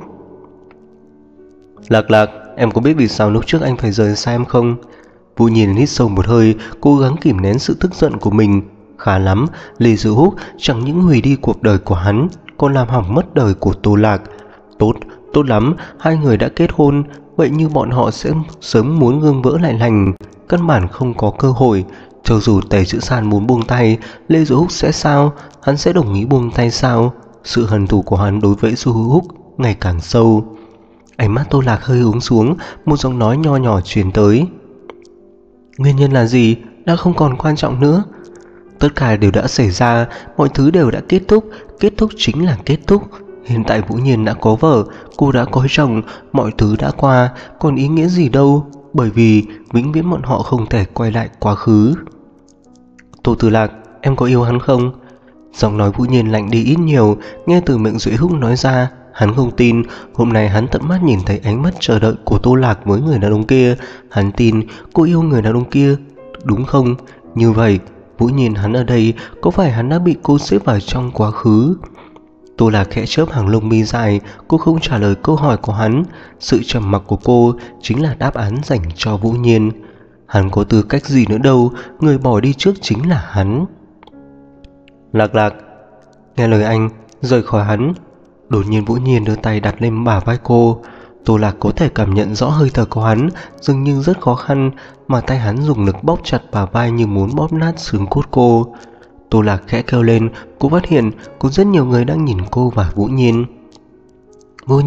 Lạc Lạc, em có biết vì sao lúc trước anh phải rời xa em không? Vũ Nhiên hít sâu một hơi, cố gắng kìm nén sự tức giận của mình. Khá lắm, Lê Dư Húc chẳng những hủy đi cuộc đời của hắn, còn làm hỏng mất đời của Tô Lạc. Tốt lắm, hai người đã kết hôn, vậy như bọn họ sẽ sớm muốn gương vỡ lại lành, căn bản không có cơ hội. Cho dù Tề Chữ San muốn buông tay, Lê Dư Húc sẽ sao? Hắn sẽ đồng ý buông tay sao? Sự hận thù của hắn đối với Dư Húc ngày càng sâu. Ánh mắt Tô Lạc hơi uống xuống, một giọng nói nho nhỏ truyền tới. Nguyên nhân là gì? Đã không còn quan trọng nữa. Tất cả đều đã xảy ra, mọi thứ đều đã kết thúc chính là kết thúc. Hiện tại Vũ Nhiên đã có vợ, cô đã có chồng, mọi thứ đã qua, còn ý nghĩa gì đâu, bởi vì vĩnh viễn bọn họ không thể quay lại quá khứ. Tô Tử Lạc, em có yêu hắn không? Giọng nói Vũ Nhiên lạnh đi ít nhiều, nghe từ miệng Duệ Húc nói ra, hắn không tin. Hôm nay hắn tận mắt nhìn thấy ánh mắt chờ đợi của Tô Lạc với người đàn ông kia. Hắn tin cô yêu người đàn ông kia, đúng không? Như vậy, Vũ Nhiên hắn ở đây, có phải hắn đã bị cô xếp vào trong quá khứ? Tô Lạc khẽ chớp hàng lông mi dài, cô không trả lời câu hỏi của hắn. Sự trầm mặc của cô chính là đáp án dành cho Vũ Nhiên. Hắn có tư cách gì nữa đâu, người bỏ đi trước chính là hắn. Lạc Lạc, nghe lời anh, rời khỏi hắn. Đột nhiên Vũ Nhiên đưa tay đặt lên bả vai cô. Tô Lạc có thể cảm nhận rõ hơi thở của hắn, dường như rất khó khăn, mà tay hắn dùng lực bóp chặt bả vai như muốn bóp nát xương cốt cô. Tô Lạc khẽ kêu lên, cô phát hiện có rất nhiều người đang nhìn cô và Vũ Nhiên. Vũ Nhiên,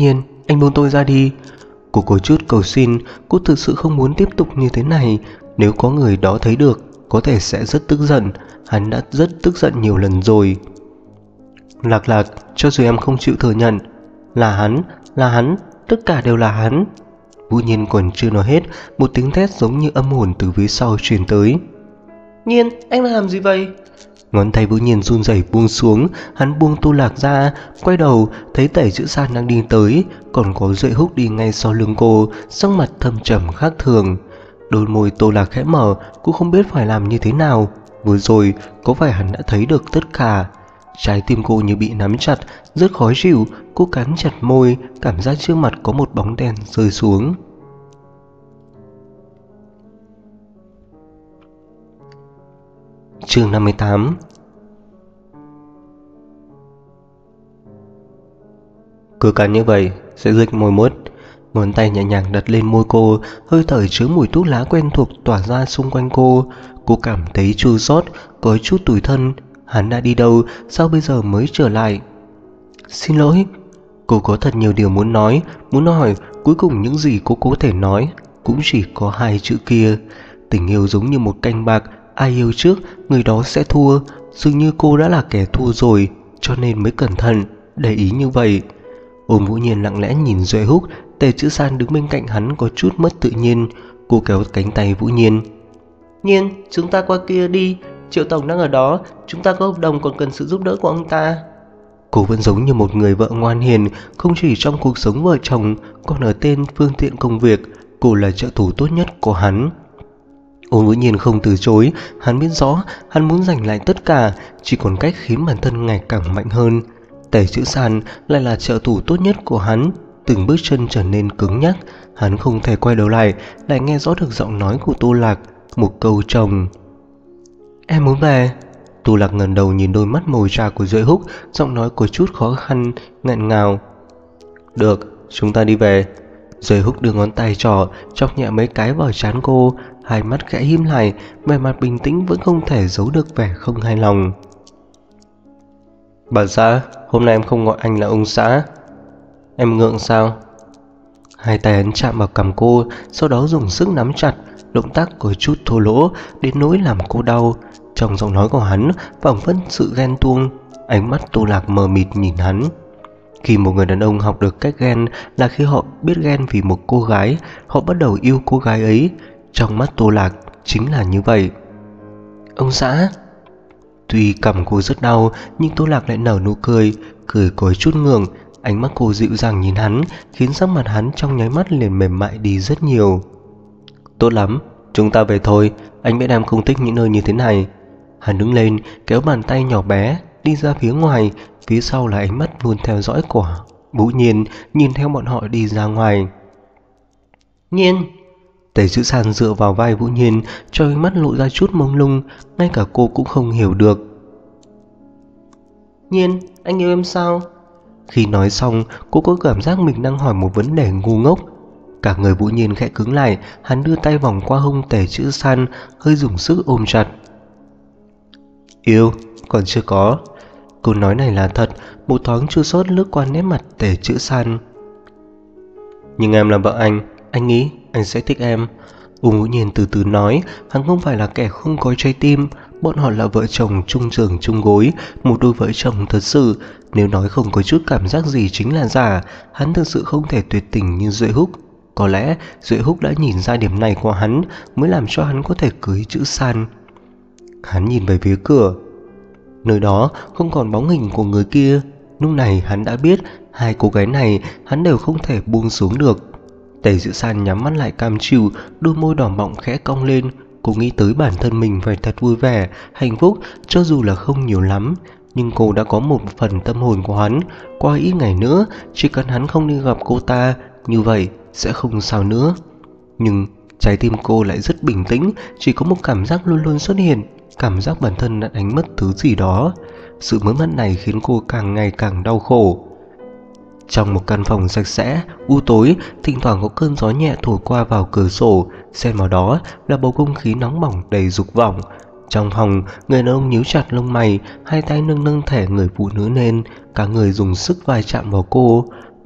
anh buông tôi ra đi. Cô có chút cầu xin, cô thực sự không muốn tiếp tục như thế này. Nếu có người đó thấy được, có thể sẽ rất tức giận. Hắn đã rất tức giận nhiều lần rồi. Lạc Lạc, cho dù em không chịu thừa nhận, là hắn, tất cả đều là hắn. Vũ Nhiên còn chưa nói hết, một tiếng thét giống như âm hồn từ phía sau truyền tới. Nhiên, anh làm gì vậy? Ngón tay Vũ Nhiên run rẩy buông xuống, hắn buông Tu Lạc ra, quay đầu thấy Tẩy Chữ San đang đi tới, còn có Duệ Húc đi ngay sau lưng cô, sắc mặt thâm trầm khác thường. Đôi môi Tô Lạc khẽ mở, cũng không biết phải làm như thế nào. Vừa rồi có phải hắn đã thấy được tất cả? Trái tim cô như bị nắm chặt, rất khó chịu. Cô cắn chặt môi, cảm giác trước mặt có một bóng đen rơi xuống. Chương 58. Cứ cắn như vậy sẽ dịch môi mút. Ngón tay nhẹ nhàng đặt lên môi cô, hơi thở chứa mùi thuốc lá quen thuộc tỏa ra xung quanh cô. Cô cảm thấy chua xót, có chút tủi thân. Hắn đã đi đâu, sao bây giờ mới trở lại? Xin lỗi. Cô có thật nhiều điều muốn nói, muốn hỏi. Cuối cùng những gì cô có thể nói cũng chỉ có hai chữ kia. Tình yêu giống như một canh bạc, ai yêu trước người đó sẽ thua. Dường như cô đã là kẻ thua rồi, cho nên mới cẩn thận, để ý như vậy. Ôn Vũ Nhiên lặng lẽ nhìn Duệ Húc. Tề Chữ San đứng bên cạnh hắn có chút mất tự nhiên. Cô kéo cánh tay Vũ Nhiên. Nhiên, chúng ta qua kia đi. Triệu tổng đang ở đó, chúng ta có hợp đồng còn cần sự giúp đỡ của ông ta. Cô vẫn giống như một người vợ ngoan hiền, không chỉ trong cuộc sống vợ chồng, còn ở tên phương tiện công việc. Cô là trợ thủ tốt nhất của hắn. Ôn Vũ Nhiên không từ chối. Hắn biết rõ hắn muốn giành lại tất cả, chỉ còn cách khiến bản thân ngày càng mạnh hơn. Tề Chữ San lại là trợ thủ tốt nhất của hắn. Từng bước chân trở nên cứng nhắc. Hắn không thể quay đầu lại nghe rõ được giọng nói của Tô Lạc. Một câu chồng. Em muốn về. Tô Lạc ngẩng đầu nhìn đôi mắt màu trà của Duệ Húc, giọng nói có chút khó khăn, nghẹn ngào. Được, chúng ta đi về. Duệ Húc đưa ngón tay trỏ chọc nhẹ mấy cái vào trán cô, hai mắt khẽ híp lại, vẻ mặt bình tĩnh vẫn không thể giấu được vẻ không hài lòng. Bà xã, hôm nay em không gọi anh là ông xã. Em ngượng sao? Hai tay hắn chạm vào cằm cô, sau đó dùng sức nắm chặt, động tác có chút thô lỗ đến nỗi làm cô đau. Trong giọng nói của hắn phảng phất sự ghen tuông. Ánh mắt Tô Lạc mờ mịt nhìn hắn. Khi một người đàn ông học được cách ghen là khi họ biết ghen vì một cô gái, họ bắt đầu yêu cô gái ấy. Trong mắt Tô Lạc chính là như vậy. Ông xã. Tuy cằm cô rất đau, nhưng Tô Lạc lại nở nụ cười, cười có chút ngượng. Ánh mắt cô dịu dàng nhìn hắn, khiến sắc mặt hắn trong nháy mắt liền mềm mại đi rất nhiều. Tốt lắm, chúng ta về thôi. Anh biết em không thích những nơi như thế này. Hắn đứng lên, kéo bàn tay nhỏ bé đi ra phía ngoài. Phía sau là ánh mắt luôn theo dõi của Vũ Nhiên, nhìn theo bọn họ đi ra ngoài. Nhiên. Tề Chữ San dựa vào vai Vũ Nhiên, cho ánh mắt lộ ra chút mông lung. Ngay cả cô cũng không hiểu được. Nhiên, anh yêu em sao? Khi nói xong, cô có cảm giác mình đang hỏi một vấn đề ngu ngốc. Cả người Vũ Nhiên khẽ cứng lại. Hắn đưa tay vòng qua hông Tề Chữ San, hơi dùng sức ôm chặt. Yêu, còn chưa có. Câu nói này là thật. Một thoáng chua xót lướt qua nét mặt Tề Chữ San. Nhưng em là vợ anh nghĩ anh sẽ thích em. Vũ Nhiên từ từ nói. Hắn không phải là kẻ không có trái tim. Bọn họ là vợ chồng chung giường chung gối, một đôi vợ chồng thật sự. Nếu nói không có chút cảm giác gì chính là giả. Hắn thực sự không thể tuyệt tình như Duệ Húc. Có lẽ Duệ Húc đã nhìn ra điểm này của hắn, mới làm cho hắn có thể cưới Chữ San. Hắn nhìn về phía cửa. Nơi đó không còn bóng hình của người kia. Lúc này hắn đã biết hai cô gái này hắn đều không thể buông xuống được. Tề Chữ San nhắm mắt lại cam chịu, đôi môi đỏ mọng khẽ cong lên. Cô nghĩ tới bản thân mình phải thật vui vẻ, hạnh phúc, cho dù là không nhiều lắm. Nhưng cô đã có một phần tâm hồn của hắn. Qua ít ngày nữa, chỉ cần hắn không đi gặp cô ta, như vậy sẽ không sao nữa. Nhưng trái tim cô lại rất bình tĩnh, chỉ có một cảm giác luôn luôn xuất hiện, cảm giác bản thân đã đánh mất thứ gì đó. Sự mất mát này khiến cô càng ngày càng đau khổ. Trong một căn phòng sạch sẽ, u tối, thỉnh thoảng có cơn gió nhẹ thổi qua vào cửa sổ, xen vào đó là bầu không khí nóng bỏng đầy dục vọng. Trong phòng, người đàn ông nhíu chặt lông mày, hai tay nâng nâng thẻ người phụ nữ lên, cả người dùng sức va chạm vào cô.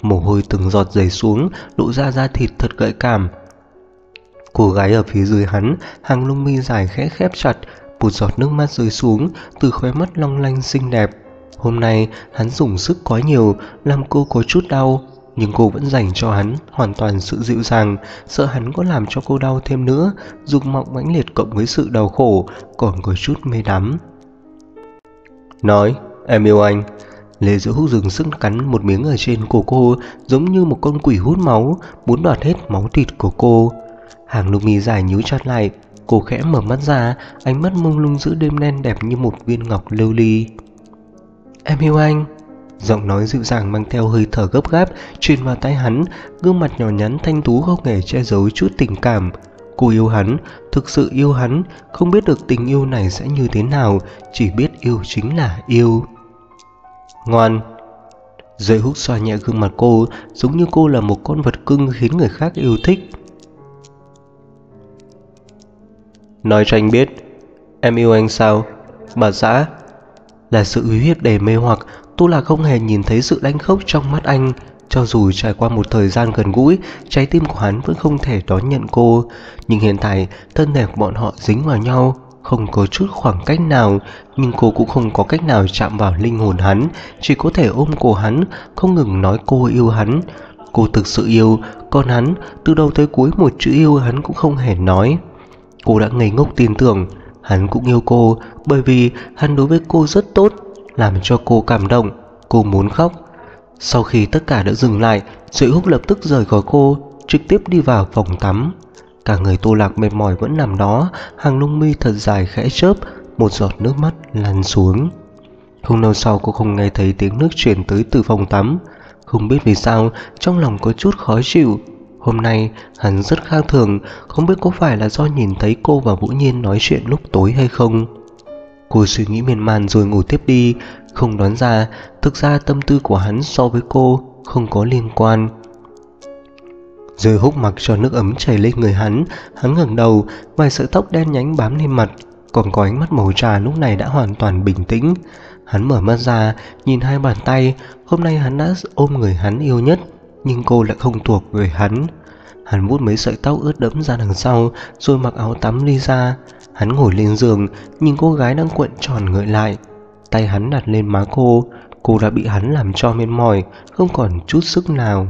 mồ hôi từng giọt rơi xuống, lộ ra da thịt thật gợi cảm. Cô gái ở phía dưới hắn, hàng lông mi dài khẽ khép chặt, một giọt nước mắt rơi xuống từ khóe mắt long lanh xinh đẹp. Hôm nay hắn dùng sức quá nhiều, làm cô có chút đau, nhưng cô vẫn dành cho hắn hoàn toàn sự dịu dàng, sợ hắn có làm cho cô đau thêm nữa. Dục vọng mãnh liệt cộng với sự đau khổ, còn có chút mê đắm. Nói, em yêu anh. Lê Diệu Húc dừng sức cắn một miếng ở trên cổ cô, giống như một con quỷ hút máu, muốn đoạt hết máu thịt của cô. Hàng lông mi dài nhíu chặt lại, cô khẽ mở mắt ra, ánh mắt mông lung giữa đêm đen đẹp như một viên ngọc lưu ly. Em yêu anh. Giọng nói dịu dàng mang theo hơi thở gấp gáp truyền vào tai hắn, gương mặt nhỏ nhắn thanh tú không hề che giấu chút tình cảm. Cô yêu hắn, thực sự yêu hắn, không biết được tình yêu này sẽ như thế nào, chỉ biết yêu chính là yêu. Ngoan. Duệ Húc xoa nhẹ gương mặt cô, giống như cô là một con vật cưng khiến người khác yêu thích. Nói cho anh biết, em yêu anh sao? Bà xã. Là sự uy hiếp đầy mê hoặc. Tô Lạc không hề nhìn thấy sự lãnh khốc trong mắt anh. Cho dù trải qua một thời gian gần gũi, trái tim của hắn vẫn không thể đón nhận cô. Nhưng hiện tại, thân thể của bọn họ dính vào nhau, không có chút khoảng cách nào. Nhưng cô cũng không có cách nào chạm vào linh hồn hắn, chỉ có thể ôm cổ hắn, không ngừng nói cô yêu hắn. Cô thực sự yêu, còn hắn, từ đầu tới cuối một chữ yêu hắn cũng không hề nói. Cô đã ngây ngốc tin tưởng hắn cũng yêu cô, bởi vì hắn đối với cô rất tốt, làm cho cô cảm động. Cô muốn khóc. Sau khi tất cả đã dừng lại, Duệ Húc lập tức rời khỏi cô, trực tiếp đi vào phòng tắm. Cả người Tô Lạc mệt mỏi vẫn nằm đó, hàng lông mi thật dài khẽ chớp, một giọt nước mắt lăn xuống. Không lâu sau cô không nghe thấy tiếng nước truyền tới từ phòng tắm. Không biết vì sao, trong lòng có chút khó chịu. Hôm nay hắn rất khác thường, không biết có phải là do nhìn thấy cô và Vũ Nhiên nói chuyện lúc tối hay không. Cô suy nghĩ miên man rồi ngủ tiếp đi, không đoán ra thực ra tâm tư của hắn so với cô không có liên quan. Rồi Húc mặc cho nước ấm chảy lên người hắn ngẩng đầu, vài sợi tóc đen nhánh bám lên mặt, còn có ánh mắt màu trà lúc này đã hoàn toàn bình tĩnh. Hắn mở mắt ra, nhìn hai bàn tay, hôm nay hắn đã ôm người hắn yêu nhất, nhưng cô lại không thuộc về hắn. Hắn vuốt mấy sợi tóc ướt đẫm ra đằng sau, rồi mặc áo tắm đi ra. Hắn ngồi lên giường, nhìn cô gái đang cuộn tròn ngợi lại. Tay hắn đặt lên má cô đã bị hắn làm cho mệt mỏi, không còn chút sức nào.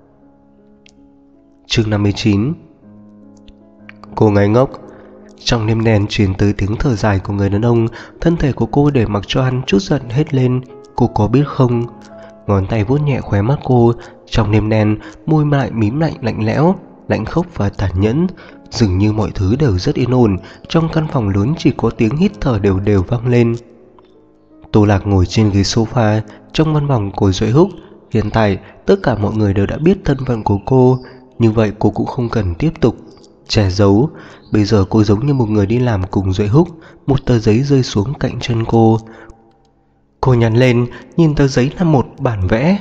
Chương 59. Cô ngây ngốc. Trong đêm đen truyền tới tiếng thở dài của người đàn ông, thân thể của cô để mặc cho hắn chút giận hết lên. Cô có biết không? Ngón tay vuốt nhẹ khóe mắt cô. Trong đêm đen, môi lại mím lạnh lạnh lẽo, lạnh khốc và tàn nhẫn. Dường như mọi thứ đều rất yên ổn. Trong căn phòng lớn chỉ có tiếng hít thở đều đều vang lên. Tô Lạc ngồi trên ghế sofa trong văn phòng của Duệ Húc. Hiện tại tất cả mọi người đều đã biết thân phận của cô, như vậy cô cũng không cần tiếp tục che giấu. Bây giờ cô giống như một người đi làm cùng Duệ Húc. Một tờ giấy rơi xuống cạnh chân cô. Cô nhặt lên, nhìn tờ giấy là một bản vẽ.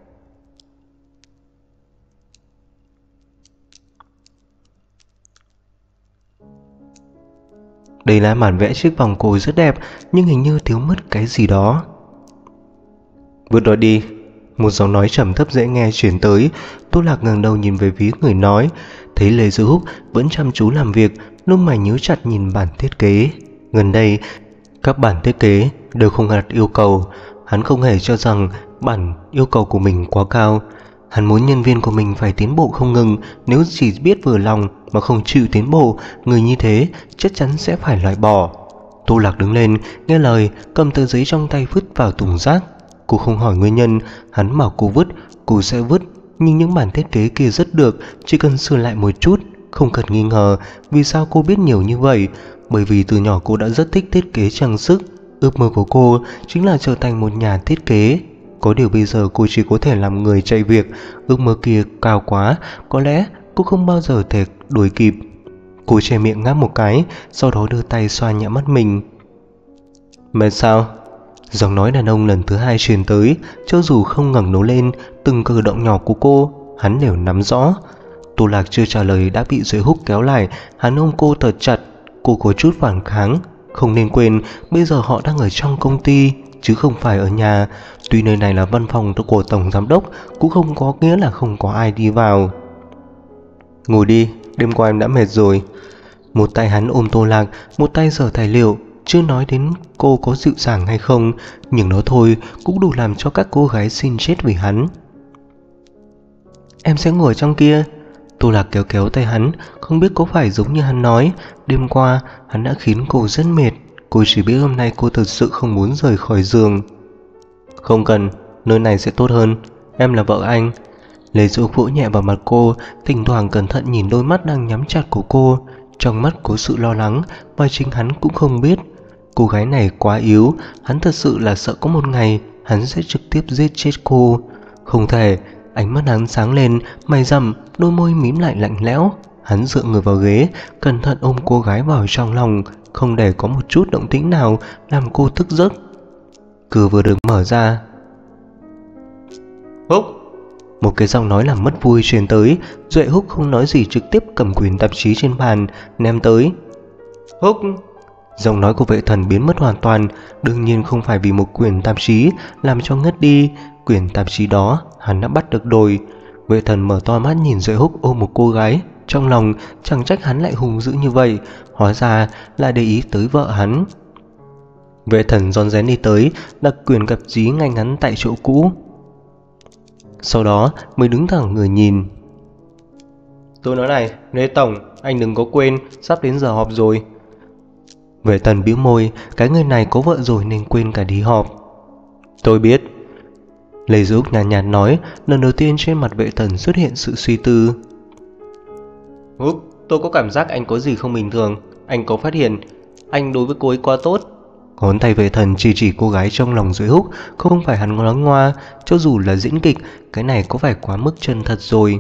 Đây là bản vẽ chiếc vòng cổ rất đẹp, nhưng hình như thiếu mất cái gì đó. Vượt đó đi. Một giọng nói trầm thấp dễ nghe chuyển tới. Tô Lạc ngẩng đầu nhìn về phía người nói, thấy Lê Dư Húc vẫn chăm chú làm việc, lông mày nhíu chặt nhìn bản thiết kế. Gần đây các bản thiết kế đều không đặt yêu cầu. Hắn không hề cho rằng bản yêu cầu của mình quá cao. Hắn muốn nhân viên của mình phải tiến bộ không ngừng. Nếu chỉ biết vừa lòng mà không chịu tiến bộ, người như thế chắc chắn sẽ phải loại bỏ. Tô Lạc đứng lên, nghe lời, cầm tờ giấy trong tay vứt vào thùng rác. Cô không hỏi nguyên nhân, hắn bảo cô vứt, cô sẽ vứt. Nhưng những bản thiết kế kia rất được, chỉ cần sửa lại một chút. Không cần nghi ngờ. Vì sao cô biết nhiều như vậy? Bởi vì từ nhỏ cô đã rất thích thiết kế trang sức. Ước mơ của cô chính là trở thành một nhà thiết kế. Có điều bây giờ cô chỉ có thể làm người chạy việc. Ước mơ kia cao quá, có lẽ cô không bao giờ thể đuổi kịp. Cô che miệng ngáp một cái, sau đó đưa tay xoa nhẹ mắt mình. Mệt sao? Giọng nói đàn ông lần thứ hai truyền tới. Cho dù không ngẩng đầu lên, từng cử động nhỏ của cô hắn đều nắm rõ. Tô Lạc chưa trả lời đã bị Duệ Húc kéo lại. Hắn ôm cô thật chặt. Cô có chút phản kháng. Không nên quên, bây giờ họ đang ở trong công ty. chứ không phải ở nhà. Tuy nơi này là văn phòng của tổng giám đốc, cũng không có nghĩa là không có ai đi vào. Ngồi đi, đêm qua em đã mệt rồi. Một tay hắn ôm Tô Lạc, một tay giở tài liệu. Chưa nói đến cô có dịu dàng hay không, nhưng nó thôi cũng đủ làm cho các cô gái xin chết vì hắn. Em sẽ ngồi trong kia. Tô Lạc kéo kéo tay hắn, không biết có phải giống như hắn nói, đêm qua hắn đã khiến cô rất mệt. Cô chỉ biết hôm nay cô thật sự không muốn rời khỏi giường. Không cần, nơi này sẽ tốt hơn. Em là vợ anh. Lê Dụ vỗ nhẹ vào mặt cô, thỉnh thoảng cẩn thận nhìn đôi mắt đang nhắm chặt của cô. Trong mắt có sự lo lắng mà chính hắn cũng không biết. Cô gái này quá yếu, hắn thật sự là sợ có một ngày hắn sẽ trực tiếp giết chết cô. Không thể. Ánh mắt hắn sáng lên, mày rậm, đôi môi mím lại lạnh lẽo. Hắn dựa người vào ghế, cẩn thận ôm cô gái vào trong lòng, không để có một chút động tĩnh nào làm cô thức giấc. Cửa vừa được mở ra. Húc! Một cái giọng nói làm mất vui truyền tới. Duệ Húc không nói gì, trực tiếp cầm quyển tạp chí trên bàn ném tới. Húc! Giọng nói của Vệ Thần biến mất hoàn toàn. Đương nhiên không phải vì một quyển tạp chí làm cho ngất đi. Quyển tạp chí đó hắn đã bắt được rồi. Vệ Thần mở to mắt nhìn Duệ Húc ôm một cô gái. Trong lòng chẳng trách hắn lại hung dữ như vậy, hóa ra là để ý tới vợ hắn. Vệ Thần rón rén đi tới, đặt quyển tạp chí ngay ngắn tại chỗ cũ, sau đó mới đứng thẳng người nhìn. Tôi nói này, Lê Tổng, anh đừng có quên, sắp đến giờ họp rồi. Vệ Thần bĩu môi, cái người này có vợ rồi nên quên cả đi họp. Tôi biết. Lê Dụ nhàn nhạt nói, lần đầu tiên trên mặt Vệ Thần xuất hiện sự suy tư. Húc, tôi có cảm giác anh có gì không bình thường. Anh có phát hiện anh đối với cô ấy quá tốt. Ngón tay Vệ Thần chỉ cô gái trong lòng Duệ Húc, không phải hắn nói ngoa, cho dù là diễn kịch, cái này có phải quá mức chân thật rồi.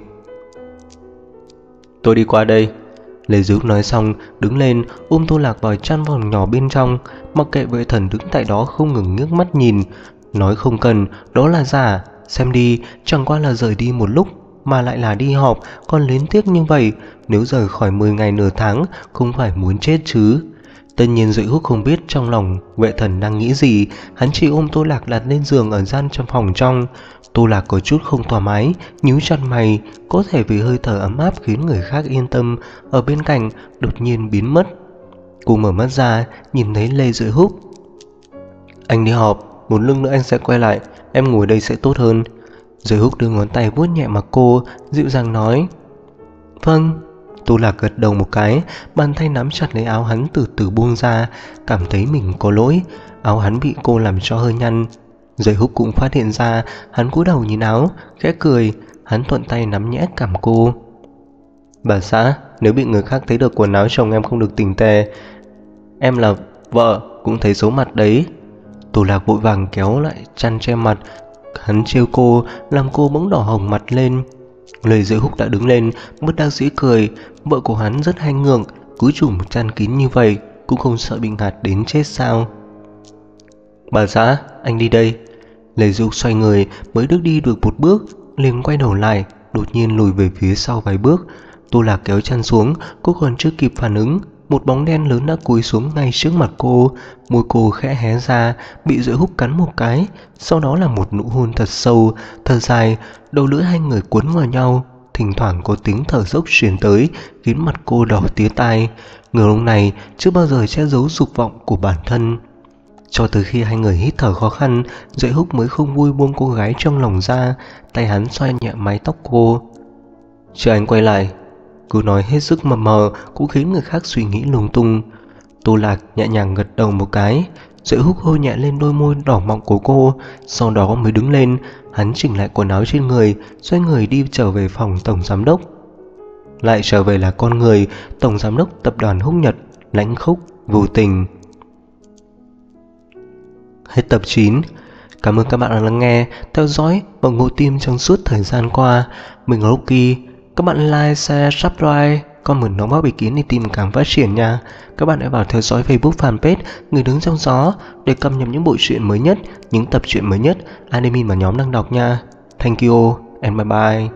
Tôi đi qua đây. Lê Dụ nói xong, đứng lên, ôm Tô Lạc vào chăn vòng nhỏ bên trong, mặc kệ Vệ Thần đứng tại đó không ngừng ngước mắt nhìn. Nói không cần, đó là giả, xem đi, chẳng qua là rời đi một lúc, mà lại là đi họp, còn luyến tiếc như vậy, nếu rời khỏi 10 ngày nửa tháng, không phải muốn chết chứ. Tất nhiên Duệ Húc không biết trong lòng Vệ Thần đang nghĩ gì, hắn chỉ ôm Tô Lạc đặt lên giường ở gian trong phòng trong. Tô Lạc có chút không thoải mái, nhíu chặt mày, có thể vì hơi thở ấm áp khiến người khác yên tâm, ở bên cạnh đột nhiên biến mất. Cô mở mắt ra, nhìn thấy Lê Duệ Húc. Anh đi họp, một lưng nữa anh sẽ quay lại, em ngồi đây sẽ tốt hơn. Duệ Húc đưa ngón tay vuốt nhẹ mặt cô, dịu dàng nói. Vâng. Tô Lạc gật đầu một cái, bàn tay nắm chặt lấy áo hắn từ từ buông ra, cảm thấy mình có lỗi, áo hắn bị cô làm cho hơi nhăn. Duệ Húc cũng phát hiện ra, hắn cúi đầu nhìn áo, khẽ cười, hắn thuận tay nắm nhẹ cằm cô. Bà xã, nếu bị người khác thấy được quần áo chồng em không được chỉnh tề, em là vợ cũng thấy xấu mặt đấy. Tô Lạc vội vàng kéo lại chăn che mặt, hắn trêu cô, làm cô bỗng đỏ hồng mặt lên. Lê Duệ Húc đã đứng lên, bất đắc dĩ cười, vợ của hắn rất hay ngượng, cứ trùm chăn kín như vậy, cũng không sợ bị ngạt đến chết sao. Bà xã, anh đi đây. Lê Duệ Húc xoay người, mới đi được một bước, liền quay đầu lại, đột nhiên lùi về phía sau vài bước. Tô Lạc kéo chăn xuống, cô còn chưa kịp phản ứng, một bóng đen lớn đã cúi xuống ngay trước mặt cô, môi cô khẽ hé ra, bị Duệ Húc cắn một cái, sau đó là một nụ hôn thật sâu, thật dài, đầu lưỡi hai người cuốn vào nhau, thỉnh thoảng có tiếng thở dốc truyền tới, khiến mặt cô đỏ tía tai. Người lúc này chưa bao giờ che giấu dục vọng của bản thân. Cho tới khi hai người hít thở khó khăn, Duệ Húc mới không vui buông cô gái trong lòng ra, tay hắn xoa nhẹ mái tóc cô. Chờ anh quay lại. Cứ nói hết sức mờ mờ cũng khiến người khác suy nghĩ lung tung. Tô Lạc nhẹ nhàng gật đầu một cái, Duệ Húc hôn nhẹ lên đôi môi đỏ mọng của cô, sau đó mới đứng lên, hắn chỉnh lại quần áo trên người, xoay người đi trở về phòng tổng giám đốc. Lại trở về là con người, tổng giám đốc tập đoàn Húc Nhật, lãnh khốc, vô tình. Hết tập 9. Cảm ơn các bạn đã lắng nghe, theo dõi và ngủ tim trong suốt thời gian qua. Mình là Rocky. Các bạn like, share, subscribe, comment đóng góp ý kiến để tìm cảm phát triển nha. Các bạn hãy vào theo dõi Facebook fanpage Người Đứng Trong Gió để cập nhật những bộ truyện mới nhất, những tập truyện mới nhất anime mà nhóm đang đọc nha. Thank you and bye bye.